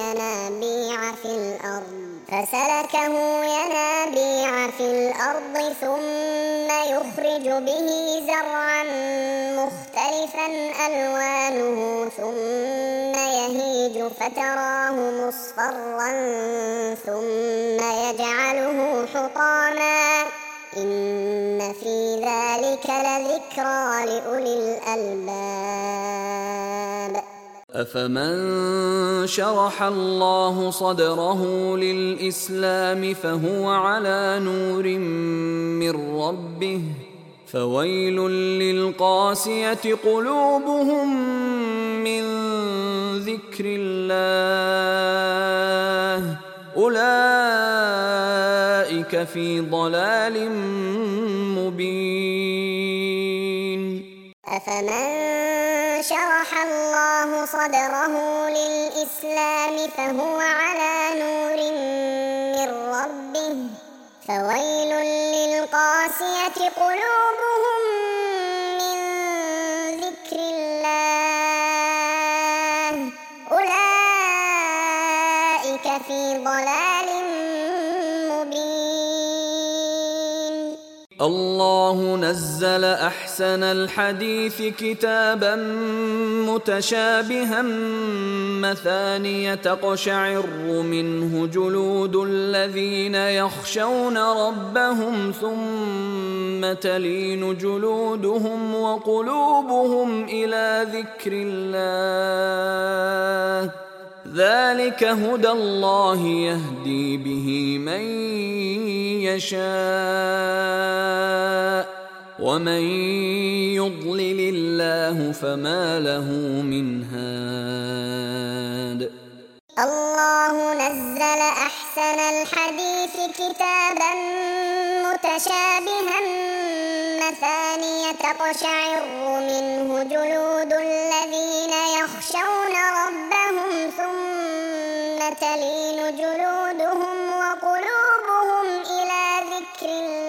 ينابيع في الأرض ثم يخرج به زرعا مختلفا ألوانه ثم يهيج فتراه مصفرا ثم يجعله حطاما إن في ذلك لذكرى لأولي الألباب. أفمن شرح الله صدره للإسلام فهو على نور من ربه فويل للقاسية قلوبهم من ذكر الله أولئك في ضلال مبين. أفمن شرح الله صدره للإسلام فهو على نور من ربه فويل للقاسية قلوبهم من ذكر الله أولئك في ضلال مبين. الله نزل أحسن الحديث كتابا متشابها مثانية تقشعر منه جلود الذين يخشون ربهم ثم تلين جلودهم وقلوبهم إلى ذكر الله ذلك هدى الله يهدي به من يشاء ومن يضلل الله فما له من هاد. الله نزل أحسن الحديث كتابا متشابها مثانية تقشعر منه جلود الذين يخشون ربهم ثم تلين جلودهم وقلوبهم إلى ذكر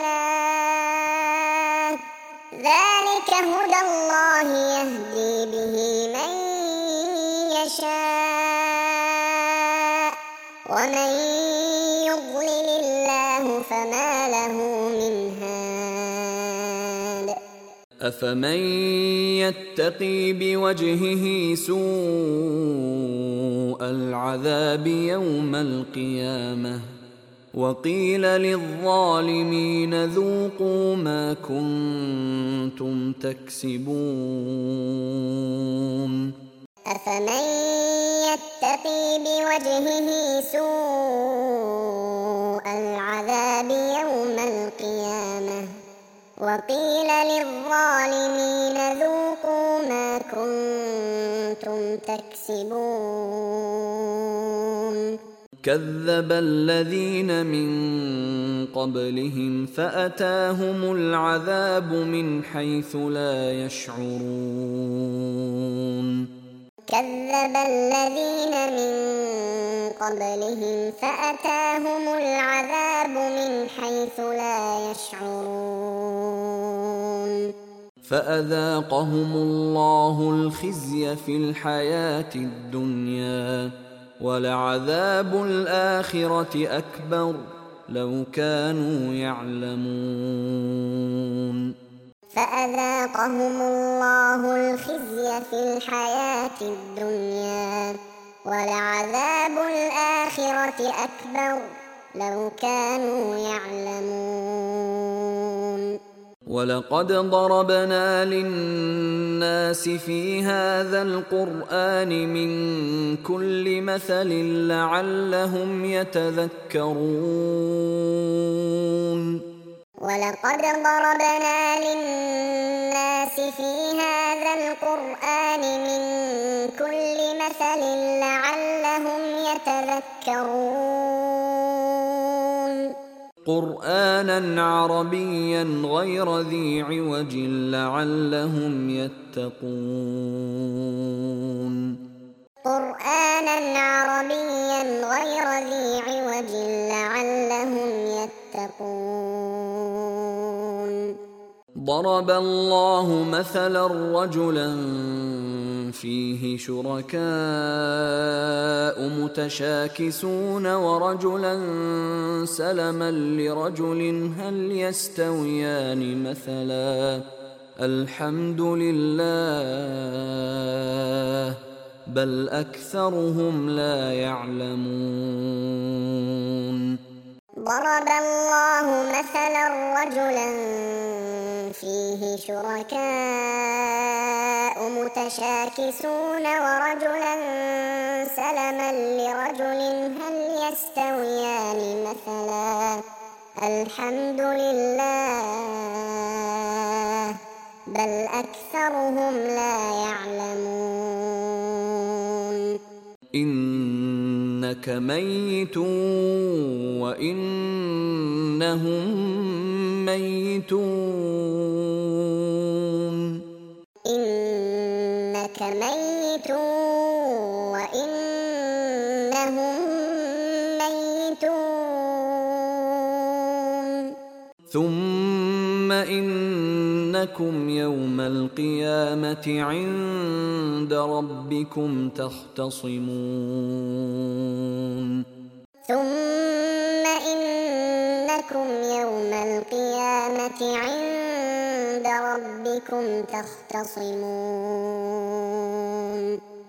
الله ذلك هدى الله يهدي به من يشاء ومن يضلل الله فما له من هاد. أفمن يتقي بوجهه سوء العذاب يوم القيامة وقيل للظالمين ذوقوا ما كنتم تكسبون. أفمن يتقي بوجهه سوء العذاب يوم القيامة وقيل للظالمين ذوقوا ما كنتم تكسبون. كذب الذين من قبلهم فأتاهم العذاب من حيث لا يشعرون. كذب الذين من قبلهم فأتاهم العذاب من حيث لا يشعرون. فأذاقهم الله الخزي في الحياة الدنيا ولعذاب الآخرة أكبر لو كانوا يعلمون. فأذاقهم الله الخزي في الحياة الدنيا ولعذاب الآخرة أكبر لو كانوا يعلمون ولقد ضربنا للناس في هذا القرآن من كل مثل لعلهم يتذكرون ولقد ضربنا للناس في هذا القرآن من كل مثل لعلهم يتذكرون قرآنا عربيا غير ذي عوج لعلهم يتقون قرآنا عربيا غير ذي عوج لعلهم يتقون ضرب الله مثلا رجلا فيه شركاء متشاكسون ورجلا سلما لرجل هل يستويان مثلا الحمد لله بل أكثرهم لا يعلمون ضرب الله مثلا رجلا فيه شركاء متشاكسون ورجلا سلما لرجل هل يستويان مثلا الحمد لله بل أكثرهم لا يعلمون إنك ميت وإنهم ميتون إنك ميت وإنهم ميتون ثم إنكم يوم القيامة عند ربكم تختصمون ثم إنكم يوم القيامة عند ربكم تختصمون